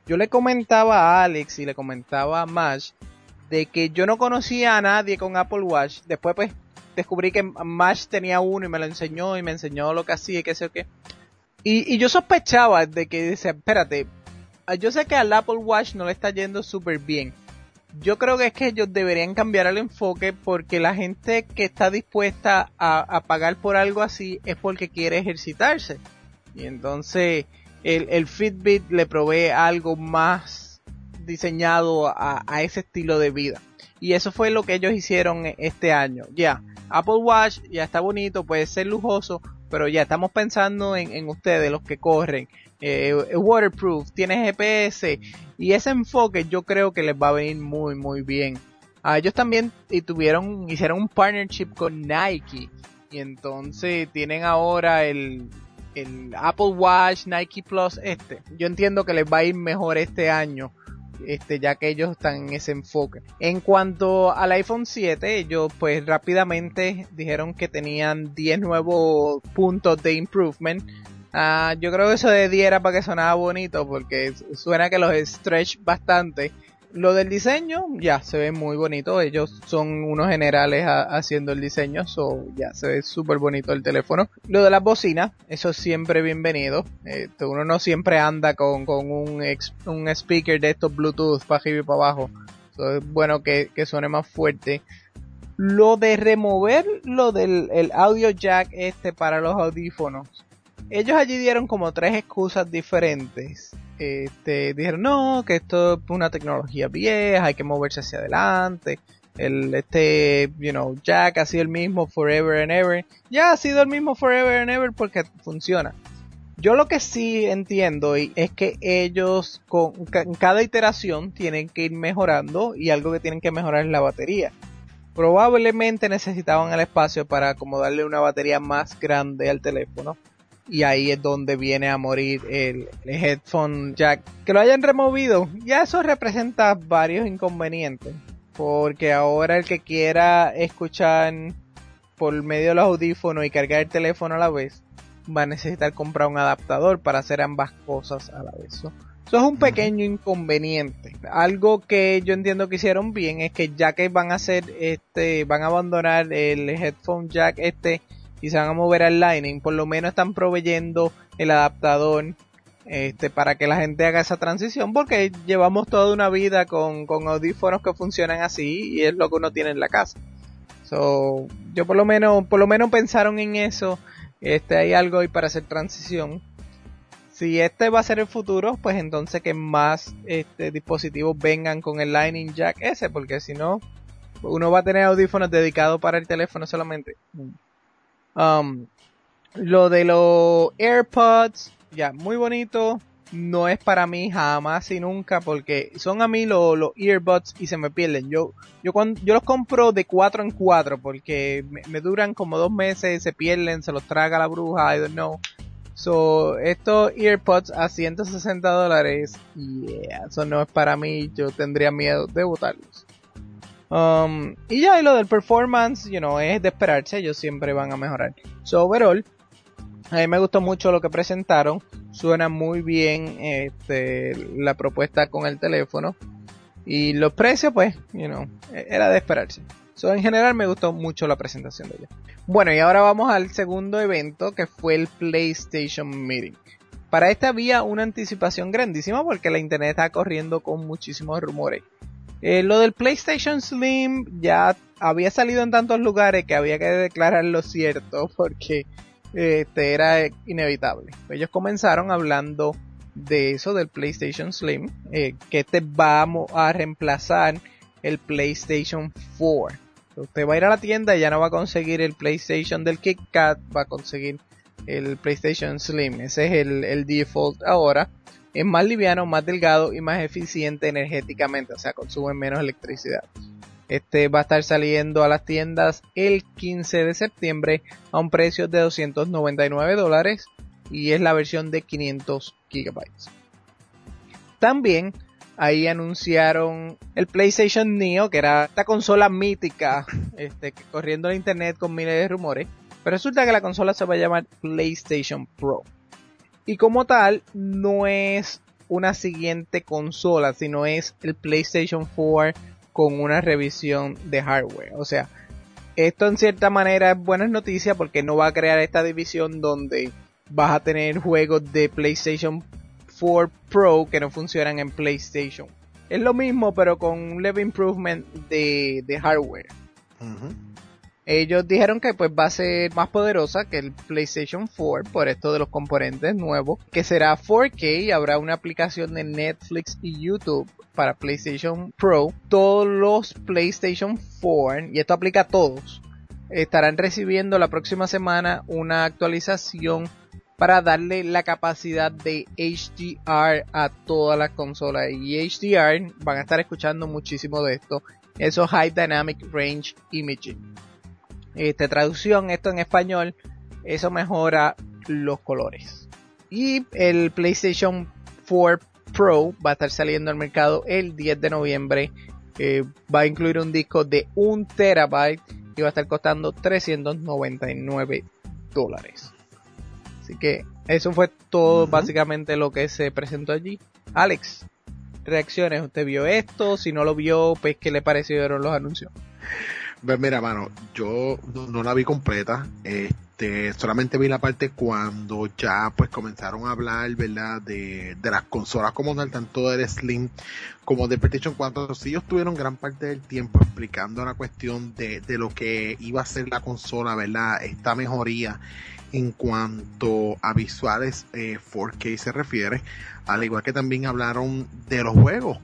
yo le comentaba a Alex y le comentaba a Mash de que yo no conocía a nadie con Apple Watch. Después pues descubrí que Mash tenía uno y me lo enseñó y me enseñó lo que hacía y qué sé qué. Y, y yo sospechaba de que dice, espérate, yo sé que al Apple Watch no le está yendo súper bien. Yo creo que es que ellos deberían cambiar el enfoque porque la gente que está dispuesta a, a pagar por algo así es porque quiere ejercitarse. Y entonces el, el Fitbit le provee algo más diseñado a, a ese estilo de vida. Y eso fue lo que ellos hicieron este año. Ya, Apple Watch ya está bonito, puede ser lujoso, pero ya estamos pensando en, en ustedes, los que corren. Eh, waterproof, tiene G P S y ese enfoque yo creo que les va a venir muy muy bien. A ellos también y tuvieron, hicieron un partnership con Nike y entonces tienen ahora el, el Apple Watch Nike Plus este. Yo entiendo que les va a ir mejor este año, este ya que ellos están en ese enfoque. En cuanto al iPhone siete, ellos pues rápidamente dijeron que tenían diez nuevos puntos de improvement. Uh, yo creo que eso de diez era para que sonaba bonito porque suena que los stretch bastante. Lo del diseño ya se ve muy bonito, ellos son unos generales a, haciendo el diseño, so ya se ve súper bonito el teléfono. Lo de las bocinas, eso es siempre bienvenido. Eh, uno no siempre anda con, con un, ex, un speaker de estos Bluetooth para arriba y para abajo, so es bueno que, que suene más fuerte. Lo de remover lo del el audio jack este para los audífonos, ellos allí dieron como tres excusas diferentes. Este, dijeron no, que esto es una tecnología vieja, hay que moverse hacia adelante. El este, you know, jack ha sido el mismo forever and ever. Ya ha sido el mismo forever and ever porque funciona. Yo lo que sí entiendo es que ellos con en cada iteración tienen que ir mejorando y algo que tienen que mejorar es la batería. Probablemente necesitaban el espacio para como darle una batería más grande al teléfono. Y ahí es donde viene a morir el, el headphone jack. Que lo hayan removido, ya eso representa varios inconvenientes. Porque ahora el que quiera escuchar por medio de los audífonos y cargar el teléfono a la vez, va a necesitar comprar un adaptador para hacer ambas cosas a la vez. Eso, eso es un pequeño inconveniente. Algo que yo entiendo que hicieron bien es que ya que van a hacer este, van a abandonar el headphone jack este y se van a mover al Lightning, por lo menos están proveyendo el adaptador este para que la gente haga esa transición, porque llevamos toda una vida con, con audífonos que funcionan así y es lo que uno tiene en la casa. So, yo por lo menos por lo menos pensaron en eso. Este hay algo ahí para hacer transición. Si este va a ser el futuro, pues entonces que más este dispositivos vengan con el Lightning Jack ese, porque si no uno va a tener audífonos dedicados para el teléfono solamente. Um, lo de los AirPods, ya, muy bonito. No es para mí jamás y nunca, porque son a mí los, los earbuds y se me pierden. Yo yo cuando yo los compro de cuatro en cuatro porque me, me duran como dos meses, se pierden, se los traga la bruja, I don't know. So, estos earpods a ciento sesenta dólares, yeah, eso no es para mí, yo tendría miedo de botarlos. Um, y ya, y lo del performance, you know, es de esperarse, ellos siempre van a mejorar. So, overall, a mí me gustó mucho lo que presentaron, suena muy bien este, la propuesta con el teléfono, y los precios, pues, you know, era de esperarse. So, en general me gustó mucho la presentación de ella. Bueno, y ahora vamos al segundo evento, que fue el PlayStation Meeting. Para este había una anticipación grandísima porque la internet está corriendo con muchísimos rumores. Eh, lo del PlayStation Slim ya había salido en tantos lugares que había que declararlo cierto porque este era inevitable. Ellos comenzaron hablando de eso, del PlayStation Slim, eh, que este va a reemplazar el PlayStation cuatro. Usted va a ir a la tienda y ya no va a conseguir el PlayStation del KitKat, va a conseguir el PlayStation Slim. Ese es el, el default ahora. Es más liviano, más delgado y más eficiente energéticamente, o sea, consume menos electricidad. Este va a estar saliendo a las tiendas el quince de septiembre a un precio de doscientos noventa y nueve dólares y es la versión de quinientos gigabytes. También ahí anunciaron el PlayStation Neo, que era esta consola mítica, este, corriendo en internet con miles de rumores, pero resulta que la consola se va a llamar PlayStation Pro. Y como tal, no es una siguiente consola, sino es el PlayStation cuatro con una revisión de hardware. O sea, esto en cierta manera es buena noticia porque no va a crear esta división donde vas a tener juegos de PlayStation cuatro Pro que no funcionan en PlayStation. Es lo mismo pero con un leve improvement de, de hardware. Uh-huh. Ellos dijeron que pues va a ser más poderosa que el PlayStation cuatro por esto de los componentes nuevos, que será cuatro K y habrá una aplicación de Netflix y YouTube para PlayStation Pro. Todos los PlayStation cuatro, y esto aplica a todos, estarán recibiendo la próxima semana una actualización para darle la capacidad de H D R a todas las consolas. Y H D R, van a estar escuchando muchísimo de esto, eso High Dynamic Range Imaging. Este, traducción, esto en español, eso mejora los colores. Y el PlayStation cuatro Pro va a estar saliendo al mercado el diez de noviembre. Eh, va a incluir un disco de un terabyte y va a estar costando trescientos noventa y nueve dólares. Así que eso fue todo uh-huh. básicamente lo que se presentó allí. Alex, reacciones, ¿usted vio esto? Si no lo vio, pues ¿qué le parecieron los anuncios?
Pues mira, mano, yo no, no la vi completa, este, solamente vi la parte cuando ya pues comenzaron a hablar, ¿verdad? De, de las consolas como tal, tanto del Slim como del PlayStation cuatro. Sí, ellos tuvieron gran parte del tiempo explicando la cuestión de, de lo que iba a ser la consola, ¿verdad? Esta mejoría en cuanto a visuales eh, cuatro K se refiere, al igual que también hablaron de los juegos.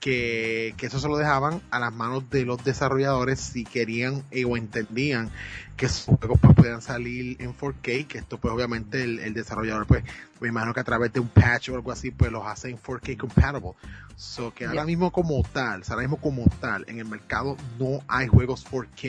Que, que eso se lo dejaban a las manos de los desarrolladores si querían eh, o entendían que sus juegos pues puedan salir en cuatro K, que esto pues obviamente el, el desarrollador pues me imagino que a través de un patch o algo así pues los hace en cuatro K compatible. So que yeah. ahora mismo como tal, ahora mismo como tal en el mercado no hay juegos cuatro K.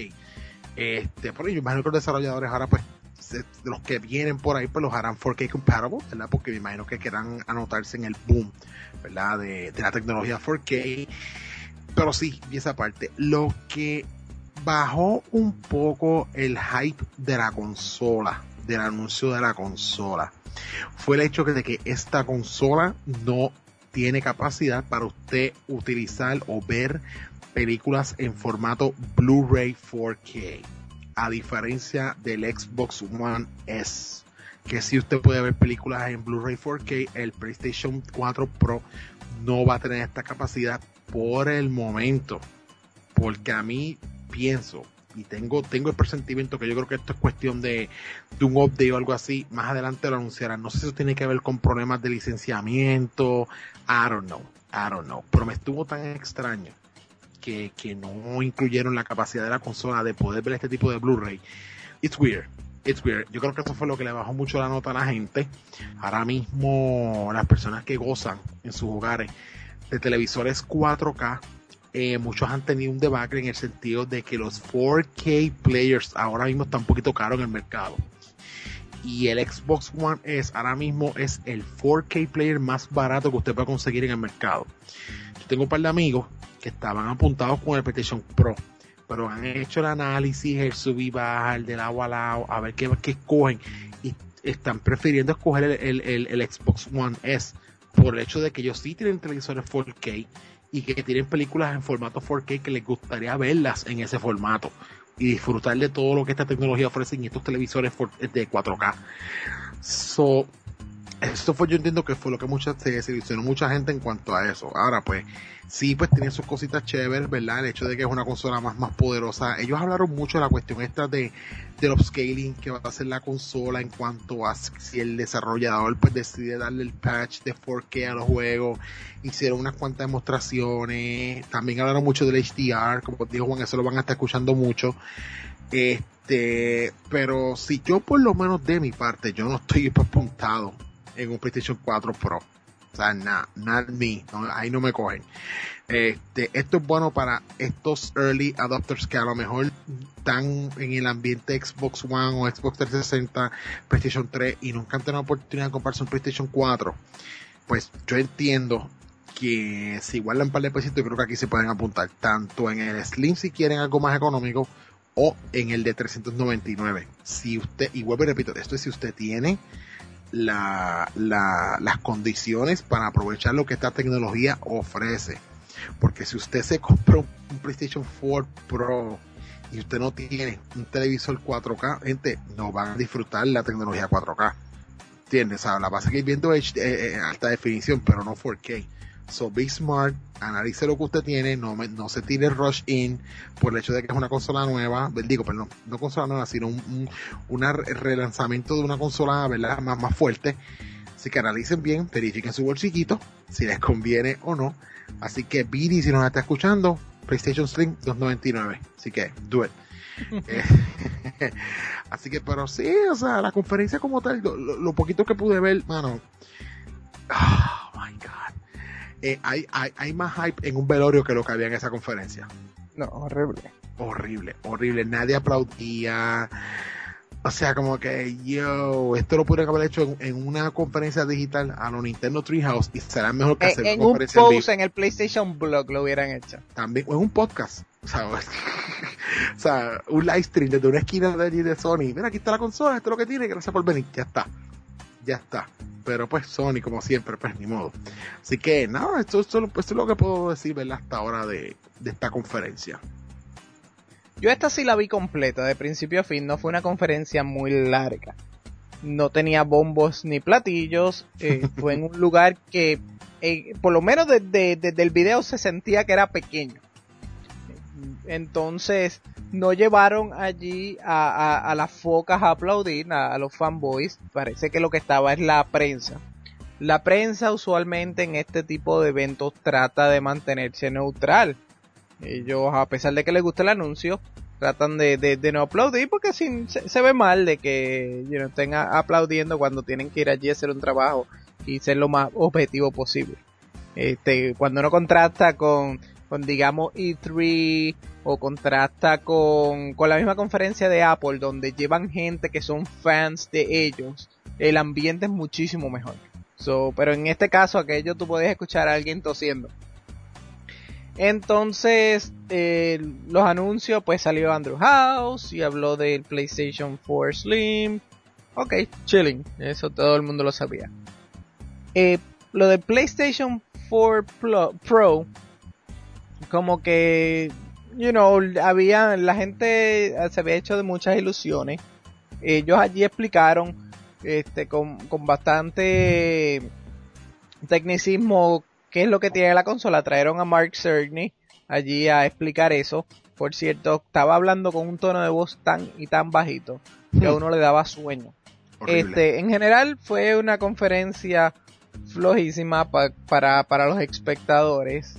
Este, por ello, imagino que los desarrolladores ahora pues de los que vienen por ahí pues los harán cuatro K compatible, ¿verdad? Porque me imagino que quieran anotarse en el boom, ¿verdad? De, de la tecnología cuatro K. Pero sí, y esa parte. Lo que bajó un poco el hype de la consola, del anuncio de la consola, fue el hecho de que esta consola no tiene capacidad para usted utilizar o ver películas en formato Blu-ray cuatro K. A diferencia del Xbox One S, que si usted puede ver películas en Blu-ray cuatro K, el PlayStation cuatro Pro no va a tener esta capacidad por el momento. Porque a mí pienso, y tengo tengo el presentimiento que yo creo que esto es cuestión de, de un update o algo así, más adelante lo anunciarán. No sé si eso tiene que ver con problemas de licenciamiento, I don't know, I don't know, pero me estuvo tan extraño Que, que no incluyeron la capacidad de la consola de poder ver este tipo de Blu-ray. It's weird, it's weird. Yo creo que eso fue lo que le bajó mucho la nota a la gente. Ahora mismo las personas que gozan en sus hogares de televisores cuatro K, eh, muchos han tenido un debacle en el sentido de que los cuatro K players ahora mismo están un poquito caros en el mercado. Y el Xbox One S ahora mismo es el cuatro K player más barato que usted puede conseguir en el mercado. Yo tengo un par de amigos que estaban apuntados con el PlayStation Pro, pero han hecho el análisis, el sub y baja, el del agua al lado, a ver qué, qué escogen, y están prefiriendo escoger el, el, el, el Xbox One S, por el hecho de que ellos sí tienen televisores cuatro K, y que tienen películas en formato cuatro K que les gustaría verlas en ese formato, y disfrutar de todo lo que esta tecnología ofrece en estos televisores de cuatro K. So, eso fue, yo entiendo que fue lo que mucha, se seleccionó mucha gente en cuanto a eso. Ahora pues, sí pues tiene sus cositas chéveres, ¿verdad? El hecho de que es una consola más, más poderosa. Ellos hablaron mucho de la cuestión esta de, del upscaling que va a hacer la consola en cuanto a si el desarrollador pues decide darle el patch de cuatro K a los juegos. Hicieron unas cuantas demostraciones. También hablaron mucho del H D R, como dijo Juan, eso lo van a estar escuchando mucho. Este, pero si yo por lo menos de mi parte, yo no estoy apuntado en un PlayStation cuatro Pro. O sea, nada, not me, no, ahí no me cogen. Este, esto es bueno para estos early adopters que a lo mejor están en el ambiente Xbox One o Xbox trescientos sesenta, PlayStation tres y nunca han tenido la oportunidad de comprarse un PlayStation cuatro. Pues yo entiendo que si igualan un par de pesitos, yo creo que aquí se pueden apuntar tanto en el Slim si quieren algo más económico o en el de trescientos noventa y nueve. Si usted, y vuelvo y repito, esto es si usted tiene la, la, las condiciones para aprovechar lo que esta tecnología ofrece. Porque si usted se compra un, un PlayStation cuatro Pro y usted no tiene un televisor cuatro K, gente, no van a disfrutar la tecnología cuatro K. ¿Entiendes? O sea, la vas a seguir viendo H D, eh, eh, alta definición, pero no cuatro K. So, be smart, analice lo que usted tiene, no, me, no se tire rush in por el hecho de que es una consola nueva, digo, perdón, no consola nueva, sino un, un una relanzamiento de una consola, ¿verdad?, más, más fuerte. Así que analicen bien, verifiquen su bolsillito, si les conviene o no. Así que, Vini, si nos está escuchando, PlayStation Slim dos noventa y nueve. Así que, do it. eh, así que, pero sí, o sea, la conferencia como tal, lo, lo poquito que pude ver, mano, oh my God. Eh, hay, hay, hay más hype en un velorio que lo que había en esa conferencia.
No, horrible.
Horrible, horrible. Nadie aplaudía. O sea, como que, yo, esto lo pudieron haber hecho en, en una conferencia digital a los Nintendo Treehouse y será mejor que
en,
hacer
en
una
un
conferencia
post
en,
en el PlayStation Blog lo hubieran hecho.
También, o en un podcast. O sea, o sea, un live stream desde una esquina de allí de Sony. Mira, aquí está la consola, esto es lo que tiene, gracias por venir. Ya está. Ya está. Pero pues Sony, como siempre, pues ni modo. Así que nada, esto, esto, esto es lo que puedo decir, ¿verdad?, hasta ahora de, de esta conferencia.
Yo esta sí la vi completa, de principio a fin. No fue una conferencia muy larga. No tenía bombos ni platillos. Eh, fue en un lugar que, eh, por lo menos desde, desde el video se sentía que era pequeño. Entonces, no llevaron allí a, a, a las focas a aplaudir, a, a los fanboys. Parece que lo que estaba es la prensa. La prensa usualmente en este tipo de eventos trata de mantenerse neutral. Ellos, a pesar de que les gusta el anuncio, tratan de, de, de no aplaudir porque si, se, se ve mal de que you know, estén a, aplaudiendo cuando tienen que ir allí a hacer un trabajo y ser lo más objetivo posible. Este, cuando uno contrasta con, con digamos E tres o contrasta con, con la misma conferencia de Apple donde llevan gente que son fans de ellos, el ambiente es muchísimo mejor. So, pero en este caso aquello tú podías escuchar a alguien tosiendo. Entonces, eh, los anuncios, pues salió Andrew House y habló del PlayStation cuatro Slim. Ok, chilling, eso todo el mundo lo sabía. Eh, lo del PlayStation cuatro Pro, como que, you know, había, la gente se había hecho de muchas ilusiones. Ellos allí explicaron, este, con, con bastante tecnicismo, qué es lo que tiene la consola. Trajeron a Mark Cerny allí a explicar eso. Por cierto, estaba hablando con un tono de voz tan y tan bajito que a uno le daba sueño. Horrible. Este, en general fue una conferencia flojísima pa, para, para los espectadores.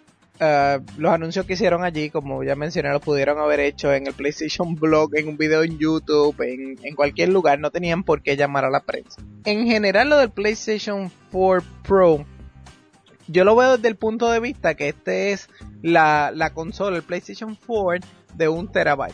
Uh, los anuncios que hicieron allí, como ya mencioné, los pudieron haber hecho en el PlayStation Blog, en un video en YouTube, en, en cualquier lugar. No tenían por qué llamar a la prensa. En general, lo del PlayStation cuatro Pro, yo lo veo desde el punto de vista que este es la, la consola, el PlayStation cuatro de un terabyte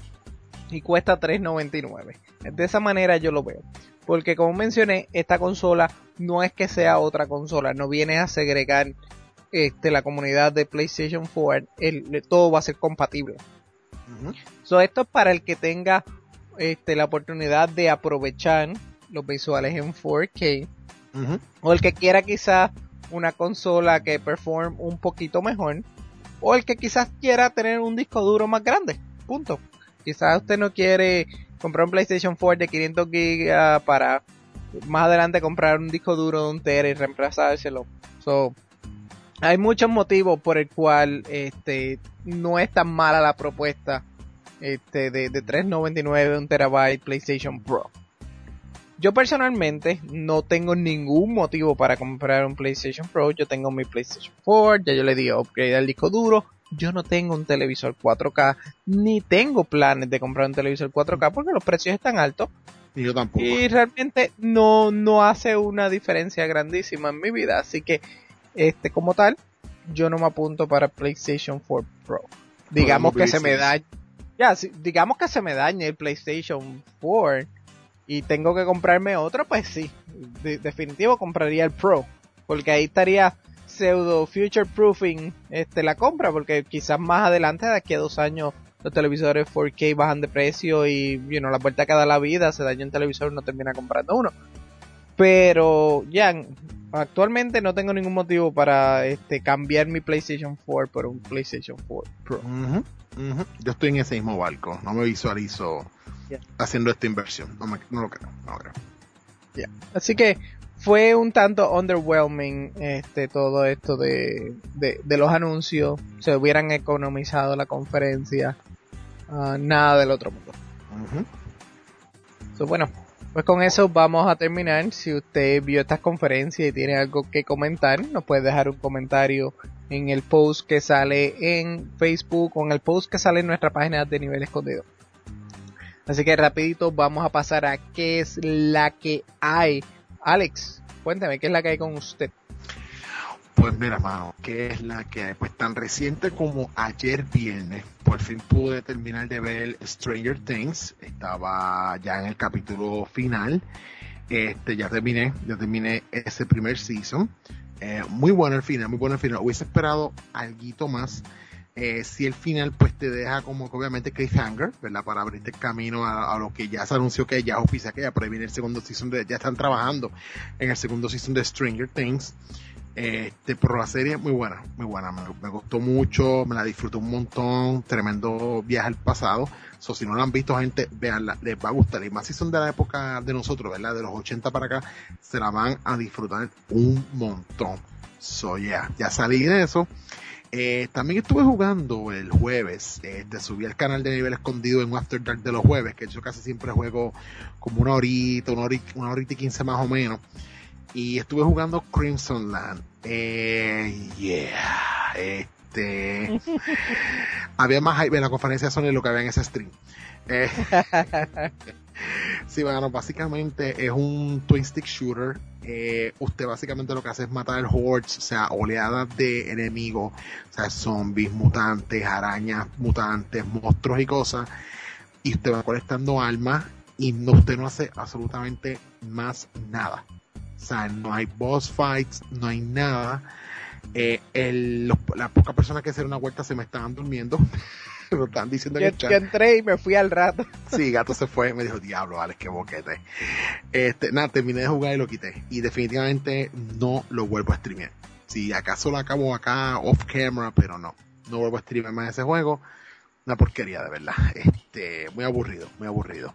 y cuesta tres noventa y nueve. De esa manera yo lo veo, porque como mencioné, esta consola no es que sea otra consola, no viene a segregar este, la comunidad de PlayStation cuatro, el, todo va a ser compatible. Uh-huh. So, esto es para el que tenga este, la oportunidad de aprovechar los visuales en cuatro K, uh-huh, o el que quiera quizás una consola que performe un poquito mejor, o el que quizás quiera tener un disco duro más grande, punto. Quizás usted no quiere comprar un PlayStation cuatro de quinientos gigas para más adelante comprar un disco duro de un tera y reemplazárselo. So, hay muchos motivos por el cual este no es tan mala la propuesta este de, de tres noventa y nueve un terabyte PlayStation Pro. Yo personalmente no tengo ningún motivo para comprar un PlayStation Pro. Yo tengo mi PlayStation cuatro, ya yo le di upgrade al disco duro. Yo no tengo un televisor cuatro K, ni tengo planes de comprar un televisor cuatro K porque los precios están altos.
Y yo tampoco.
Y realmente no, no hace una diferencia grandísima en mi vida. Así que, este como tal, yo no me apunto para PlayStation cuatro Pro. Digamos que se me dañe, ya, si, digamos que se me dañe el PlayStation cuatro y tengo que comprarme otro, pues sí, de, definitivo compraría el Pro, porque ahí estaría pseudo future proofing este la compra, porque quizás más adelante, de aquí a dos años, los televisores cuatro K bajan de precio y you know, la vuelta que da la vida, se daña un televisor y uno termina comprando uno. Pero ya, actualmente no tengo ningún motivo para este cambiar mi PlayStation cuatro por un PlayStation cuatro Pro.
Uh-huh, uh-huh. Yo estoy en ese mismo barco, no me visualizo yeah. haciendo esta inversión, no, me, no lo creo, no lo creo.
Yeah. Así que fue un tanto underwhelming este todo esto de, de, de los anuncios. Se hubieran economizado la conferencia, uh, nada del otro mundo.
Uh-huh.
So, bueno, pues con eso vamos a terminar. Si usted vio estas conferencias y tiene algo que comentar, nos puede dejar un comentario en el post que sale en Facebook o en el post que sale en nuestra página de Nivel Escondido. Así que rapidito vamos a pasar a qué es la que hay. Alex, cuéntame, ¿qué es la que hay con usted?
Pues mira, mano, ¿qué es la que hay? Pues tan reciente como ayer viernes, por fin pude terminar de ver Stranger Things. Estaba ya en el capítulo final. Este, ya terminé, ya terminé ese primer season. Eh, muy bueno el final, muy bueno el final. Hubiese esperado alguito más. Eh, si el final pues te deja como que obviamente cliffhanger, ¿verdad? Para abrirte el camino a, a lo que ya se anunció que ya es oficial, que ya por ahí viene el segundo season de, ya están trabajando en el segundo season de Stranger Things. Este, pero la serie es muy buena, muy buena, me, me gustó mucho, me la disfruté un montón, tremendo viaje al pasado. So, si no la han visto, gente, veanla, les va a gustar. Y más si son de la época de nosotros, ¿verdad? De los ochenta para acá, se la van a disfrutar un montón. So, yeah, ya salí de eso. Eh, también estuve jugando el jueves, eh, te subí al canal de Nivel Escondido en After Dark de los jueves, que yo casi siempre juego como una horita, una horita, una horita y quince más o menos, y estuve jugando Crimson Land. Eh, yeah, este, había más hype en la conferencia de Sony de lo que había en ese stream. Eh, sí, bueno, básicamente es un twin stick shooter. Eh, usted básicamente lo que hace es matar hordes, o sea, oleadas de enemigos, o sea, zombies, mutantes, arañas, mutantes, monstruos y cosas, y usted va colectando armas y no, usted no hace absolutamente más nada. O sea, no hay boss fights, no hay nada. Eh, el, los, las pocas personas que hicieron una vuelta se me estaban durmiendo. Lo están diciendo
yo,
en el chat.
Yo entré y me fui al rato.
Sí, gato se fue, me dijo, diablo, Alex, qué boquete. Este, nada, terminé de jugar y lo quité. Y definitivamente no lo vuelvo a streamear. Si acaso lo acabo acá off camera, pero no. No vuelvo a streamear más ese juego. Una porquería, de verdad. Este, muy aburrido, muy aburrido.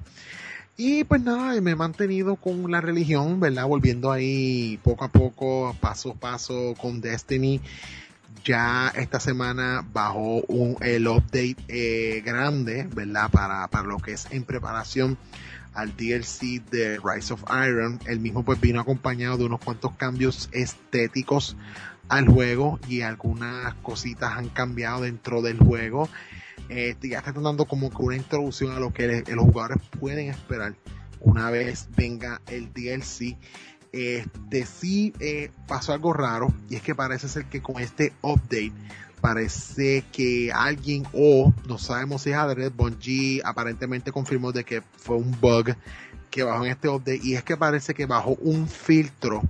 Y pues nada, me he mantenido con la religión, ¿verdad? Volviendo ahí poco a poco, paso a paso con Destiny. Ya esta semana bajó un, el update eh, grande, ¿verdad? Para, para lo que es en preparación al D L C de Rise of Iron. El mismo pues vino acompañado de unos cuantos cambios estéticos al juego y algunas cositas han cambiado dentro del juego. Eh, ya está dando como que una introducción a lo que le, los jugadores pueden esperar una vez venga el D L C. Este sí eh, pasó algo raro, y es que parece ser que con este update parece que alguien, o no sabemos si es Adred, Bungie aparentemente confirmó de que fue un bug que bajó en este update, y es que parece que bajó un filtro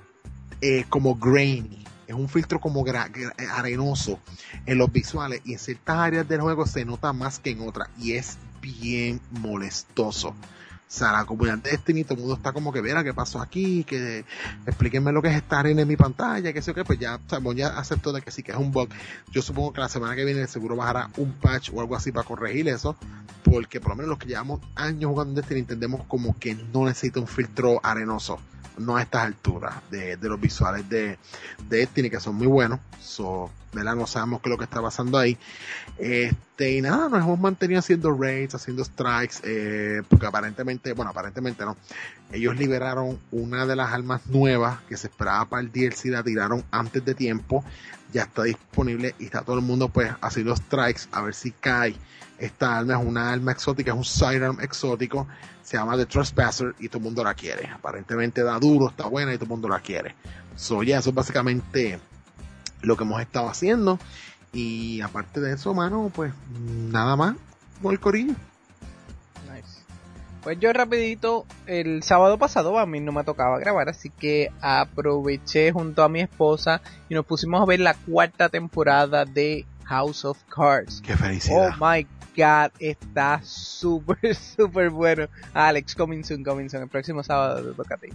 eh, como grainy, es un filtro como gra- arenoso en los visuales, y en ciertas áreas del juego se nota más que en otras, y es bien molestoso. O sea, la comunidad de Destiny, todo el mundo está como que, verá, ¿qué pasó aquí? Que explíquenme lo que es estar en mi pantalla, que sé qué, pues ya, o sea, ya aceptó de que sí, que es un bug. Yo supongo que la semana que viene seguro bajará un patch o algo así para corregir eso, porque por lo menos los que llevamos años jugando en Destiny entendemos como que no necesita un filtro arenoso, no a estas alturas de, de los visuales de, de Destiny, que son muy buenos. So, ¿verdad? No sabemos qué es lo que está pasando ahí. Este, y nada, nos hemos mantenido haciendo raids, haciendo strikes, eh, porque aparentemente, bueno, aparentemente no, ellos liberaron una de las armas nuevas que se esperaba para el D L C, la tiraron antes de tiempo, ya está disponible y está todo el mundo pues haciendo strikes a ver si cae. Esta arma es una arma exótica, es un sidearm exótico, se llama The Trespasser y todo el mundo la quiere. Aparentemente da duro, está buena y todo el mundo la quiere. So, ya, eso es básicamente lo que hemos estado haciendo. Y aparte de eso, mano, pues nada más con el corillo.
Nice. Pues yo rapidito, el sábado pasado a mí no me tocaba grabar, así que aproveché junto a mi esposa y nos pusimos a ver la cuarta temporada de House of Cards.
¡Qué felicidad!
Oh my god, está súper, súper bueno. Alex, coming soon, coming soon. El próximo sábado te toca a ti.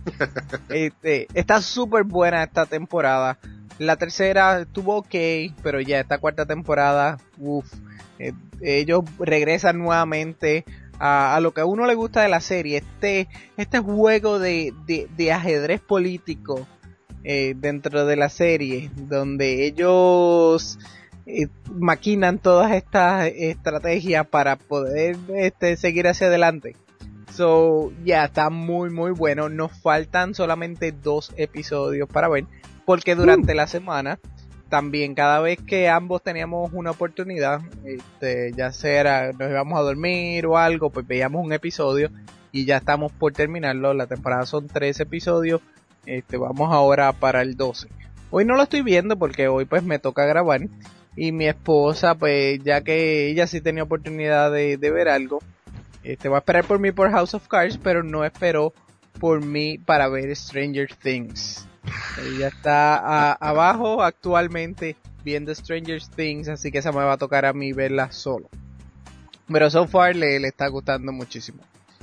este, está súper buena esta temporada. La tercera estuvo ok, pero ya esta cuarta temporada, uff, eh, ellos regresan nuevamente a, a lo que a uno le gusta de la serie, este, este juego de, de, de ajedrez político eh, dentro de la serie, donde ellos eh, maquinan todas estas estrategias para poder este, seguir hacia adelante. So, ya yeah, está muy muy bueno. Nos faltan solamente dos episodios para ver, porque durante uh. la semana también, cada vez que ambos teníamos una oportunidad, este, ya sea nos íbamos a dormir o algo, pues veíamos un episodio y ya estamos por terminarlo. La temporada son tres episodios, este, vamos ahora para el doce. Hoy no lo estoy viendo porque hoy pues me toca grabar, y mi esposa, pues ya que ella sí tenía oportunidad de, de ver algo, este, va a esperar por mí por House of Cards, pero no esperó por mí para ver Stranger Things. Ella está a, abajo actualmente viendo Stranger Things, así que esa me va a tocar a mí verla solo. Pero so far le, le está gustando muchísimo.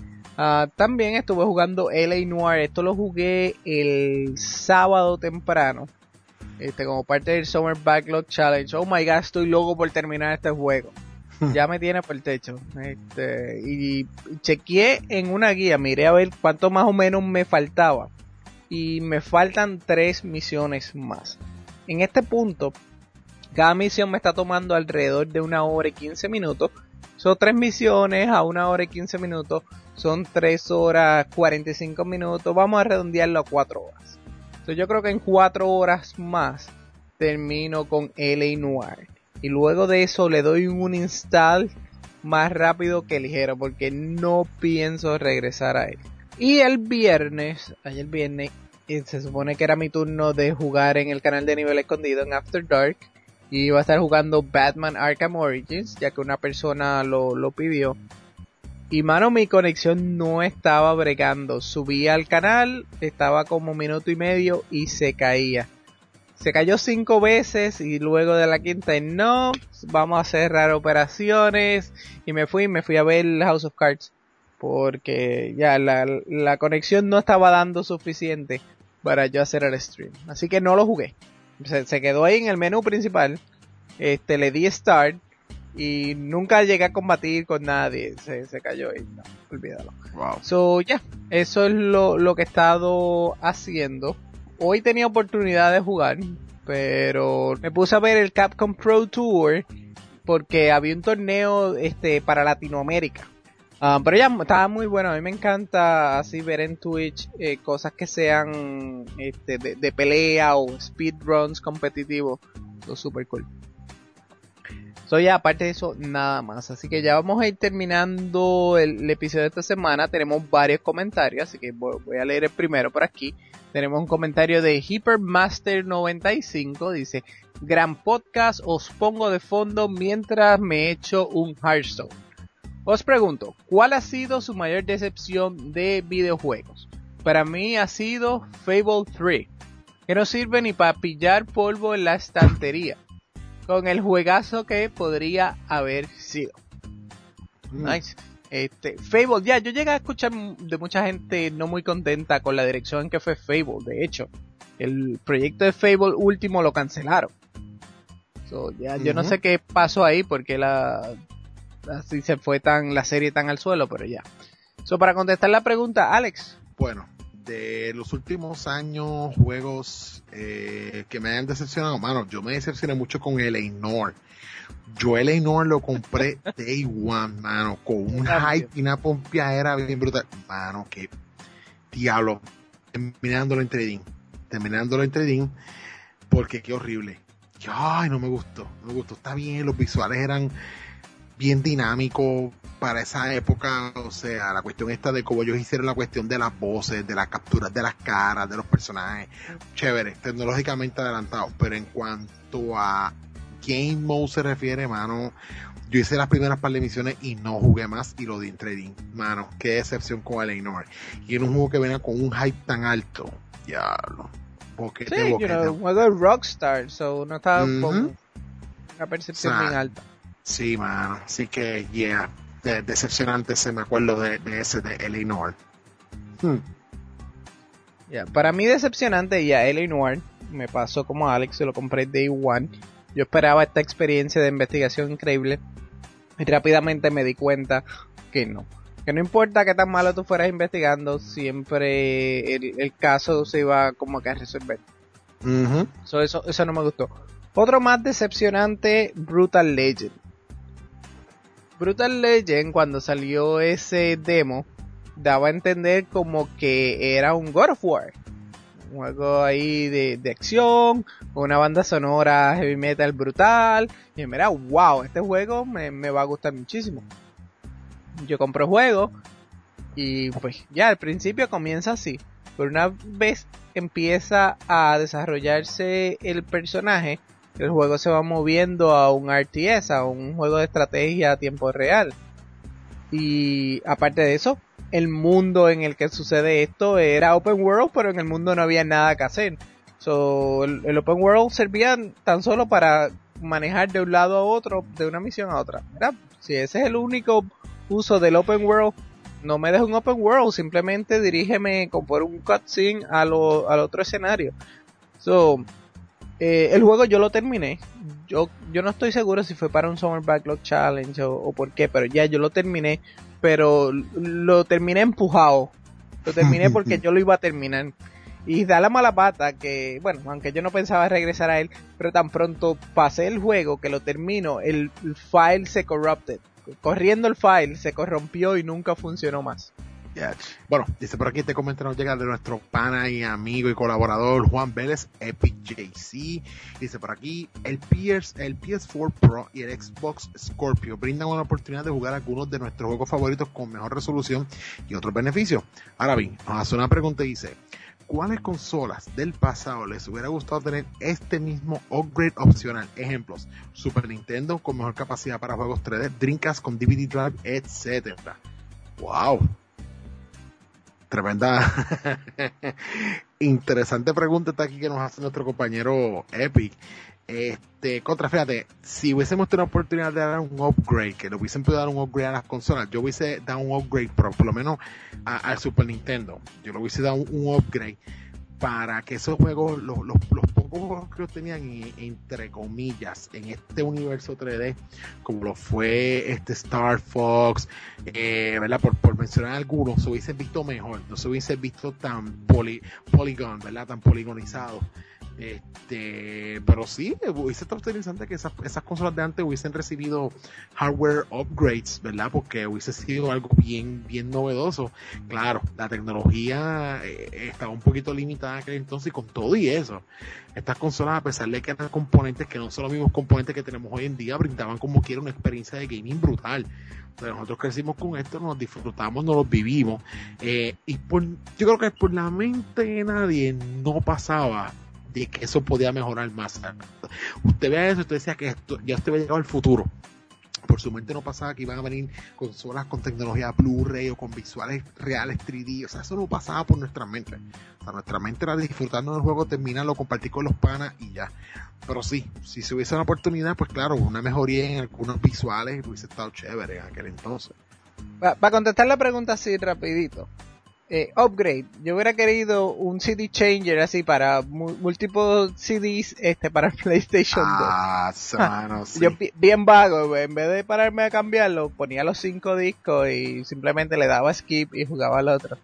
Uh, también estuve jugando L A Noire. Esto lo jugué el sábado temprano, este, como parte del Summer Backlog Challenge. Oh my god, estoy loco por terminar este juego. Ya me tiene por el techo. Este, y chequeé en una guía, miré a ver cuánto más o menos me faltaba. Y me faltan tres misiones más. En este punto, cada misión me está tomando alrededor de una hora y quince minutos. Son tres misiones a una hora y quince minutos. Son tres horas cuarenta y cinco minutos. Vamos a redondearlo a cuatro horas. Entonces yo creo que en cuatro horas más termino con L A Noire. Y luego de eso le doy un install más rápido que ligero, porque no pienso regresar a él. Y el viernes, ayer viernes, se supone que era mi turno de jugar en el canal de Nivel Escondido en After Dark. Y iba a estar jugando Batman Arkham Origins, ya que una persona lo, lo pidió. Y mano, mi conexión no estaba bregando. Subí al canal, estaba como un minuto y medio y se caía. Se cayó cinco veces y luego de la quinta, no, vamos a cerrar operaciones. Y me fui, me fui a ver House of Cards. Porque ya la, la conexión no estaba dando suficiente para yo hacer el stream. Así que no lo jugué. Se, se quedó ahí en el menú principal. Este, le di start y nunca llegué a combatir con nadie. Se, se cayó ahí. No, olvídalo.
Wow.
So, ya, yeah, eso es lo, lo que he estado haciendo. Hoy tenía oportunidad de jugar, pero me puse a ver el Capcom Pro Tour porque había un torneo este para Latinoamérica. Um, pero ya estaba muy bueno. A mí me encanta así ver en Twitch eh, cosas que sean este, de, de pelea o speedruns competitivos. Eso super cool. So ya, aparte de eso, nada más. Así que ya vamos a ir terminando el, el episodio de esta semana. Tenemos varios comentarios, así que voy, voy a leer el primero por aquí. Tenemos un comentario de Hypermaster noventa y cinco. Dice: gran podcast, os pongo de fondo mientras me echo un Hearthstone. Os pregunto, ¿cuál ha sido su mayor decepción de videojuegos? Para mí ha sido Fable tres, que no sirve ni para pillar polvo en la estantería, con el juegazo que podría haber sido. Mm. Nice. Este, Fable, ya, yo llegué a escuchar de mucha gente no muy contenta con la dirección en que fue Fable. De hecho, el proyecto de Fable último lo cancelaron. So, ya, uh-huh. Yo no sé qué pasó ahí, porque la... así se fue tan la serie tan al suelo, pero ya. So, para contestar la pregunta, Alex.
Bueno, de los últimos años, juegos eh, que me hayan decepcionado, mano, yo me decepcioné mucho con L A Noire. Yo L A Noire lo compré day one, mano, con un hype y una pompeadera bien brutal. Mano, que diablo. Terminándolo en trading. Terminándolo en trading, porque qué horrible. Ay, no me gustó, no me gustó. Está bien, los visuales eran bien dinámico para esa época, o sea, la cuestión esta de cómo ellos hicieron la cuestión de las voces, de las capturas de las caras, de los personajes, chévere, tecnológicamente adelantado, pero en cuanto a game mode se refiere, mano, yo hice las primeras par de misiones y no jugué más y lo di en trading, mano, qué decepción con L A Noire, y en un juego que venía con un hype tan alto, diablo, boquete,
sí,
boquete.
You know, un juego de Rockstar, so no estaba mm-hmm. con... una percepción
o sea,
bien alta.
Sí, mano. Así que, yeah, de- decepcionante se me acuerdo de, de ese de L A Noir. Hmm.
Yeah, para mí decepcionante ya L A Noir me pasó como a Alex, se lo compré Day One. Yo esperaba esta experiencia de investigación increíble y rápidamente me di cuenta que no. Que no importa qué tan malo tú fueras investigando, siempre el, el caso se iba como que a resolver.
Uh-huh.
So, eso, eso no me gustó. Otro más decepcionante, Brutal Legend. Brutal Legend, cuando salió ese demo, daba a entender como que era un God of War. Un juego ahí de, de acción, con una banda sonora heavy metal brutal. Y mira, wow, este juego me, me va a gustar muchísimo. Yo compro el juego y pues ya al principio comienza así. Pero una vez empieza a desarrollarse el personaje, el juego se va moviendo a un R T S, a un juego de estrategia a tiempo real. Y aparte de eso, el mundo en el que sucede esto era open world, pero en el mundo no había nada que hacer. So, el, el open world servía tan solo para manejar de un lado a otro, de una misión a otra. ¿Verdad? Si ese es el único uso del open world, no me dejes un open world, simplemente dirígeme con por un cutscene a lo, al otro escenario. So, eh, el juego yo lo terminé. Yo, yo no estoy seguro si fue para un Summer Backlog Challenge o, o por qué, pero ya yo lo terminé. Pero lo terminé empujado. Lo terminé porque yo lo iba a terminar. Y da la mala pata que, bueno, aunque yo no pensaba regresar a él, pero tan pronto pasé el juego que lo termino, el, el file se corrupted. Corriendo el file se corrompió y nunca funcionó más.
Yeah. Bueno, dice por aquí este comentario nos llega de nuestro pana y amigo y colaborador Juan Vélez, Epic J C. Dice por aquí, el, P S, el P S cuatro Pro y el Xbox Scorpio brindan una oportunidad de jugar algunos de nuestros juegos favoritos con mejor resolución y otros beneficios. Ahora bien, nos hace una pregunta y dice, ¿cuáles consolas del pasado les hubiera gustado tener este mismo upgrade opcional? Ejemplos, Super Nintendo con mejor capacidad para juegos tres D, Dreamcast con D V D drive, etcétera. ¡Wow! Tremenda, interesante pregunta está aquí que nos hace nuestro compañero Epic. Este, contra, fíjate, si hubiésemos tenido la oportunidad de dar un upgrade, que le hubiesen podido dar un upgrade a las consolas, yo hubiese dado un upgrade, pero por lo menos al Super Nintendo, yo le hubiese dado un, un upgrade para que esos juegos, los, los, los pocos juegos que tenían, entre comillas, en este universo tres D, como lo fue este Star Fox, eh, ¿verdad? Por, por mencionar algunos, se hubiesen visto mejor, no se hubiesen visto tan poly, polygon, ¿verdad? Tan poligonizado. Este, pero sí, hubiese estado interesante que esas, esas consolas de antes hubiesen recibido hardware upgrades, ¿verdad? Porque hubiese sido algo bien, bien novedoso. Claro, la tecnología eh, estaba un poquito limitada en aquel entonces, y con todo y eso, estas consolas, a pesar de que eran componentes que no son los mismos componentes que tenemos hoy en día, brindaban como quiera una experiencia de gaming brutal. O sea, nosotros crecimos con esto, nos disfrutamos, nos lo vivimos, eh, y por, yo creo que por la mente de nadie no pasaba de que eso podía mejorar más. Usted vea eso, usted decía que esto, ya usted había llegado al futuro. Por su mente no pasaba que iban a venir consolas con tecnología Blu-ray o con visuales reales tres D. O sea, eso no pasaba por nuestra mente. O sea, nuestra mente era disfrutarnos del juego, terminarlo, compartir con los panas y ya. Pero sí, si se hubiese una oportunidad, pues claro, una mejoría en algunos visuales hubiese estado chévere en aquel entonces.
Para pa contestar la pregunta así rapidito. Eh, upgrade, yo hubiera querido un C D changer así para múltiples C Ds este para PlayStation
ah,
dos.
Mano, sí.
Yo bien vago, en vez de pararme a cambiarlo, ponía los cinco discos y simplemente le daba skip y jugaba al otro.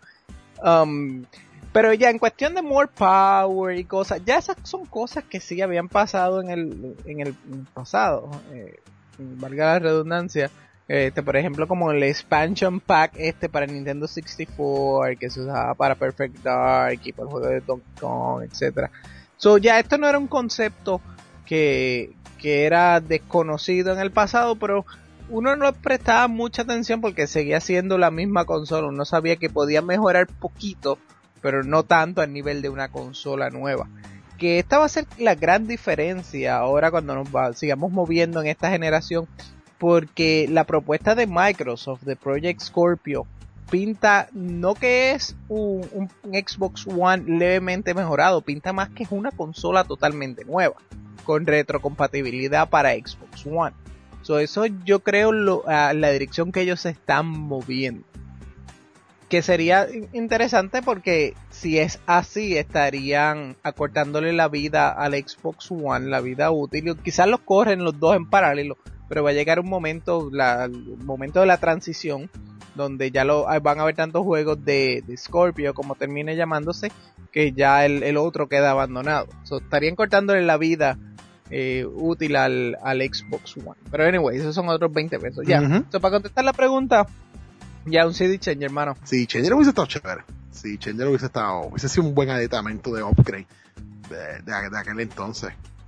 Um, pero ya en cuestión de more power y cosas, ya esas son cosas que sí habían pasado en el en el pasado, eh, valga la redundancia. Este, por ejemplo, como el expansion pack este para Nintendo sesenta y cuatro, que se usaba para Perfect Dark y para el juego de Donkey Kong, etcétera. So, ya esto no era un concepto que, que era desconocido en el pasado, pero uno no prestaba mucha atención porque seguía siendo la misma consola. Uno sabía que podía mejorar poquito, pero no tanto al nivel de una consola nueva. Que esta va a ser la gran diferencia ahora cuando nos va, sigamos moviendo en esta generación. Porque la propuesta de Microsoft de Project Scorpio pinta no que es un, un, un Xbox One levemente mejorado, pinta más que es una consola totalmente nueva. con retrocompatibilidad para Xbox One. So, eso yo creo lo, a la dirección que ellos se están moviendo. Que sería interesante porque si es así estarían acortándole la vida al Xbox One, la vida útil. Quizás los corren los dos en paralelo, pero va a llegar un momento, la, el momento de la transición, donde ya lo, van a haber tantos juegos de, de Scorpio, como termine llamándose, que ya el, el otro queda abandonado. So, estarían cortándole la vida eh, útil al, al Xbox One. Pero anyway, esos son otros veinte pesos. Ya, uh-huh. So, para contestar la pregunta, ya un C D changer, hermano.
Sí, changer hubiese estado chévere. Sí, changer hubiese estado, hubiese sido un buen aditamento de upgrade de, de, de aquel entonces.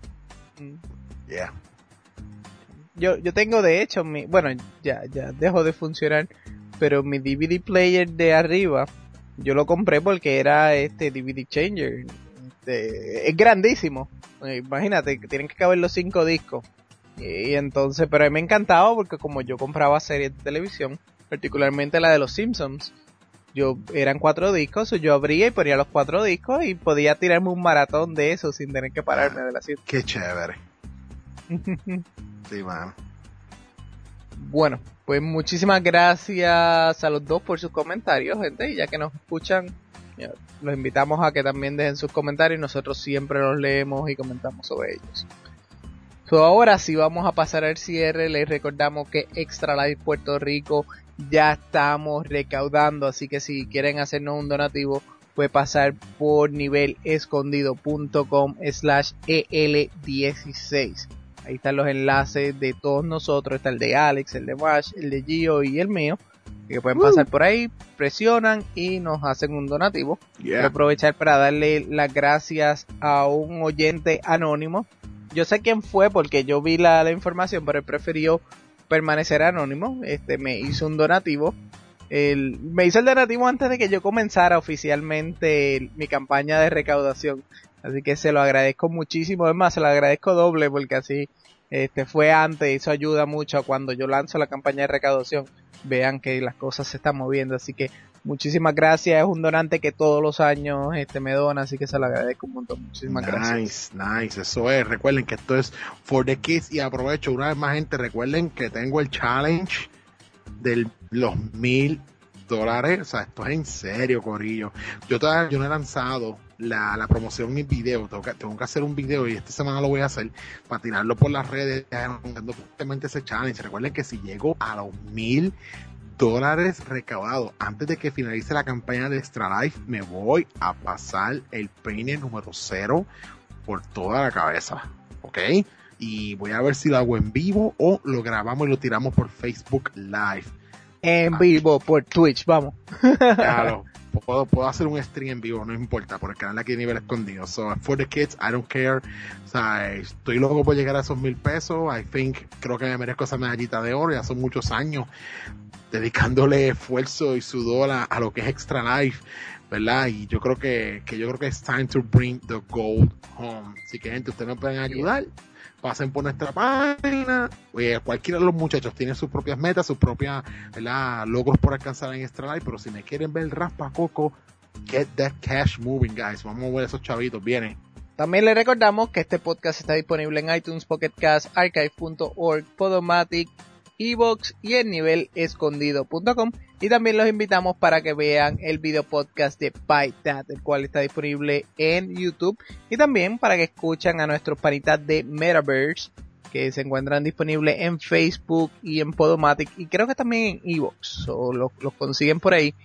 Mm. Yeah.
Yo, yo tengo de hecho mi, bueno, ya, ya dejó de funcionar, pero mi D V D player de arriba, yo lo compré porque era este D V D changer. Este, es grandísimo. Imagínate, que tienen que caber los cinco discos. Y, y entonces, pero a mí me encantaba porque como yo compraba series de televisión, particularmente la de los Simpsons, yo eran cuatro discos, yo abría y ponía los cuatro discos y podía tirarme un maratón de eso sin tener que pararme ah, de la cita.
Qué chévere. Sí, man.
Bueno, pues muchísimas gracias a los dos por sus comentarios, gente, y ya que nos escuchan, los invitamos a que también dejen sus comentarios, nosotros siempre los leemos y comentamos sobre ellos. So, ahora sí vamos a pasar al cierre. Les recordamos que Extra Life Puerto Rico ya estamos recaudando, así que si quieren hacernos un donativo puede pasar por nivelescondido.com slash el16. Ahí están los enlaces de todos nosotros, está el de Alex, el de Mash, el de Gio y el mío, que pueden pasar por ahí, presionan y nos hacen un donativo. Yeah. Quiero aprovechar para darle las gracias a un oyente anónimo. Yo sé quién fue porque yo vi la, la información, pero él prefirió permanecer anónimo. Este me hizo un donativo. El, me hizo el donativo antes de que yo comenzara oficialmente el, mi campaña de recaudación. Así que se lo agradezco muchísimo. Es más, se lo agradezco doble porque así este fue antes y eso ayuda mucho a cuando yo lanzo la campaña de recaudación. Vean que las cosas se están moviendo. Así que muchísimas gracias. Es un donante que todos los años este me dona, así que se lo agradezco un montón. Muchísimas
nice,
gracias.
Nice, nice. Eso es. Recuerden que esto es for the kids y aprovecho una vez más, gente. Recuerden que tengo el challenge de los mil dólares. O sea, esto es en serio, corillo. Yo todavía yo no he lanzado la, la promoción en mi video. Tengo que, tengo que hacer un video y esta semana lo voy a hacer para tirarlo por las redes, anunciando justamente ese challenge. Recuerden que si llego a los mil dólares recaudados antes de que finalice la campaña de Extra Life, me voy a pasar el peine número cero por toda la cabeza, ¿ok? Y voy a ver si lo hago en vivo o lo grabamos y lo tiramos por Facebook Live.
En vivo, por Twitch, vamos.
Claro, puedo, puedo hacer un stream en vivo, no importa, por el canal aquí de Nivel Escondido. So, for the kids, I don't care. O sea, estoy loco por llegar a esos mil pesos. I think, creo que me merezco esa medallita de oro. Ya son muchos años dedicándole esfuerzo y sudor a, a lo que es Extra Life, ¿verdad? Y yo creo que, que yo creo que es time to bring the gold home. Así que, gente, ustedes me pueden ayudar. Pasen por nuestra página. Oye, cualquiera de los muchachos tiene sus propias metas, sus propias, ¿verdad?, logros por alcanzar en Extra Life, pero si me quieren ver raspa coco, get that cash moving, guys. Vamos a mover esos chavitos, vienen.
También les recordamos que este podcast está disponible en iTunes, Pocket Cast, archive punto org, Podomatic, iVoox y en nivel escondido punto com, y también los invitamos para que vean el video podcast de Byte That, el cual está disponible en YouTube, y también para que escuchen a nuestros panitas de Metaverse que se encuentran disponibles en Facebook y en Podomatic, y creo que también en iVoox, o los, los consiguen por ahí.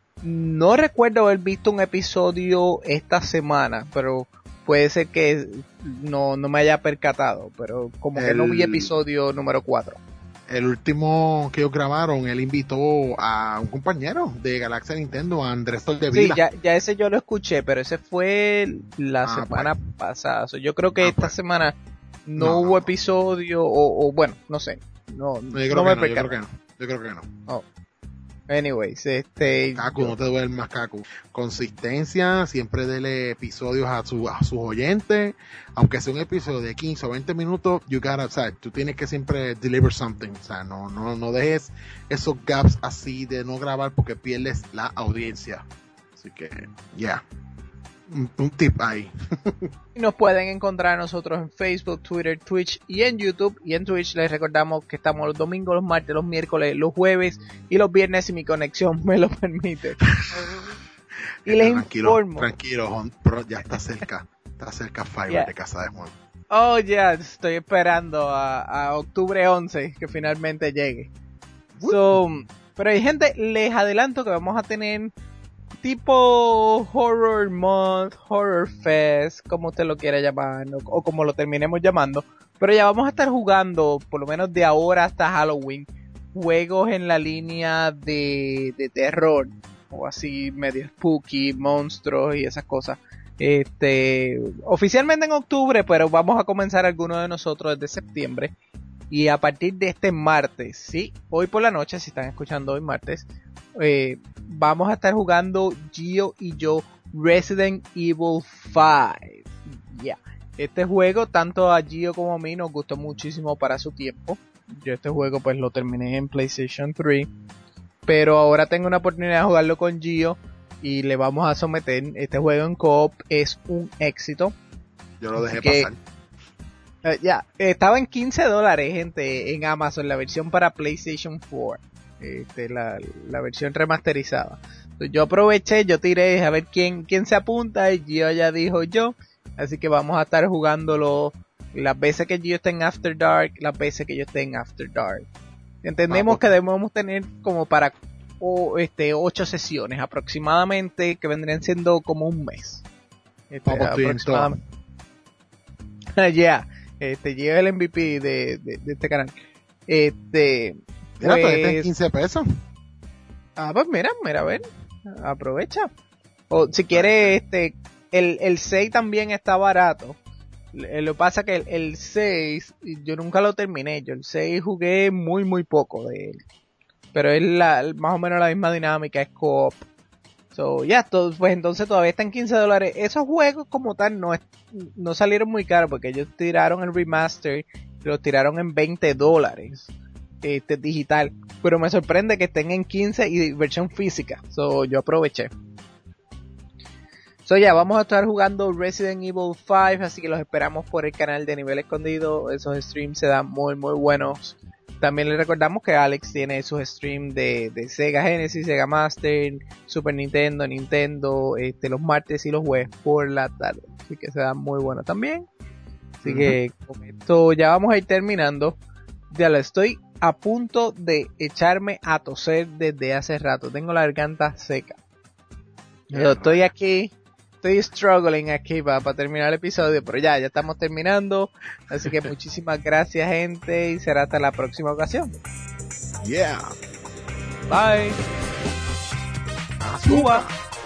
No recuerdo haber visto un episodio esta semana, pero puede ser que no, no me haya percatado, pero como el... que no vi episodio número cuatro.
El último que ellos grabaron, él invitó a un compañero de Galaxia Nintendo, a Andrés Soldevila.
Sí, ya, ya ese yo lo escuché, pero ese fue la ah, semana pues. pasada. So, yo creo que ah, esta pues. semana no, no hubo episodio, o, o bueno, no sé. No,
no, yo, creo no me no, yo creo que no. Yo creo que no.
Oh. Anyways, este...
Cacu, yo... no te duermas, Cacu. Consistencia, siempre dele episodios a, su, a sus oyentes. Aunque sea un episodio de quince o veinte minutos, you gotta, o sea, tú tienes que siempre deliver something. O sea, no, no, no dejes esos gaps así de no grabar porque pierdes la audiencia. Así que, ya. Yeah. un, un tip ahí.
Nos pueden encontrar a nosotros en Facebook, Twitter, Twitch y en YouTube. Y en Twitch les recordamos que estamos los domingos, los martes, los miércoles, los jueves y los viernes si mi conexión me lo permite. Y les
tranquilo,
informo.
Tranquilo, Juan, pero ya está cerca. Está cerca Fiverr
Yeah.
de casa de Juan.
Oh, ya, yeah, estoy esperando a, a octubre once que finalmente llegue. So, pero hay gente, les adelanto que vamos a tener tipo Horror Month, Horror Fest, como usted lo quiera llamar, o, o como lo terminemos llamando. Pero ya vamos a estar jugando, por lo menos de ahora hasta Halloween, juegos en la línea de, de terror, o así medio spooky, monstruos y esas cosas. Este, oficialmente en octubre, pero vamos a comenzar algunos de nosotros desde septiembre. Y a partir de este martes, sí, hoy por la noche, si están escuchando hoy martes, eh, vamos a estar jugando Gio y yo Resident Evil cinco. Ya, yeah. Este juego, tanto a Gio como a mí, nos gustó muchísimo para su tiempo. Yo este juego pues lo terminé en PlayStation tres, pero ahora tengo una oportunidad de jugarlo con Gio. Y le vamos a someter. Este juego en co-op es un éxito.
Yo lo dejé
que,
pasar.
Uh, ya, estaba en quince dólares, gente, en Amazon, la versión para PlayStation cuatro. Este, la, la versión remasterizada. Entonces, yo aproveché, yo tiré a ver quién, quién se apunta. Y Gio ya dijo yo. Así que vamos a estar jugándolo las veces que Gio esté en After Dark, las veces que yo esté en After Dark. Entendemos ah, que debemos tener como para o este ocho sesiones aproximadamente, que vendrían siendo como un mes. Este, aproximadamente. Ya, yeah, este llega el M V P de, de, de este canal. Este,
mira,
pues,
está en quince pesos.
Ah, pues mira, mira, a ver, aprovecha. O si quiere, este, el, el seis también está barato. Lo que pasa que el, el seis, yo nunca lo terminé. Yo el seis jugué muy, muy poco de él. Pero es la, más o menos la misma dinámica, es co-op. So, ya, yeah, pues entonces todavía está en quince dólares. Esos juegos como tal no, es, no salieron muy caros porque ellos tiraron el remaster y los tiraron en veinte dólares este, digital. Pero me sorprende que estén en quince y versión física. So, yo aproveché. So, ya, yeah, vamos a estar jugando Resident Evil cinco, así que los esperamos por el canal de Nivel Escondido. Esos streams se dan muy, muy buenos. También les recordamos que Alex tiene sus streams de, de Sega Genesis, Sega Master, Super Nintendo, Nintendo, este, los martes y los jueves por la tarde. Así que se da muy bueno también. Así uh-huh. que con esto ya vamos a ir terminando. Ya lo estoy a punto de echarme a toser desde hace rato. Tengo la garganta seca. Yo estoy aquí, estoy struggling aquí para, para terminar el episodio, pero ya, ya estamos terminando. Así que muchísimas gracias, gente, y será hasta la próxima ocasión.
Yeah.
Bye. Cuba.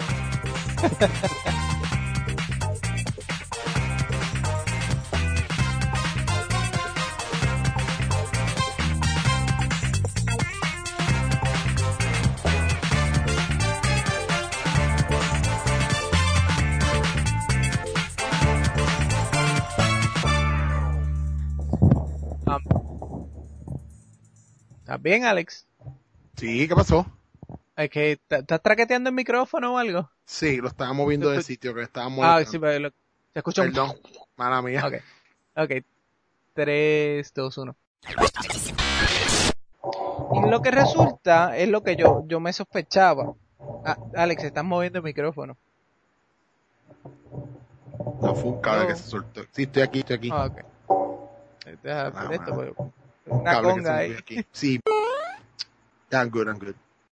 ¿Estás bien, Alex?
Sí, ¿qué pasó?
Es que ¿estás traqueteando el micrófono o algo?
Sí, lo estaba moviendo de sitio, que estaba
moviendo. Ah, sí, pero lo, se escucha un...
Perdón, mala mía.
Ok, ok, tres, dos, uno. Y lo que resulta es lo que yo, yo me sospechaba. Ah, Alex, estás moviendo el micrófono.
No, fue un cable no. que se soltó. Sí, estoy aquí, estoy aquí.
Ah, ok. Deja,
ah,
esto,
man.
una conga ahí.
Aquí. Sí. Yeah, I'm good, I'm good.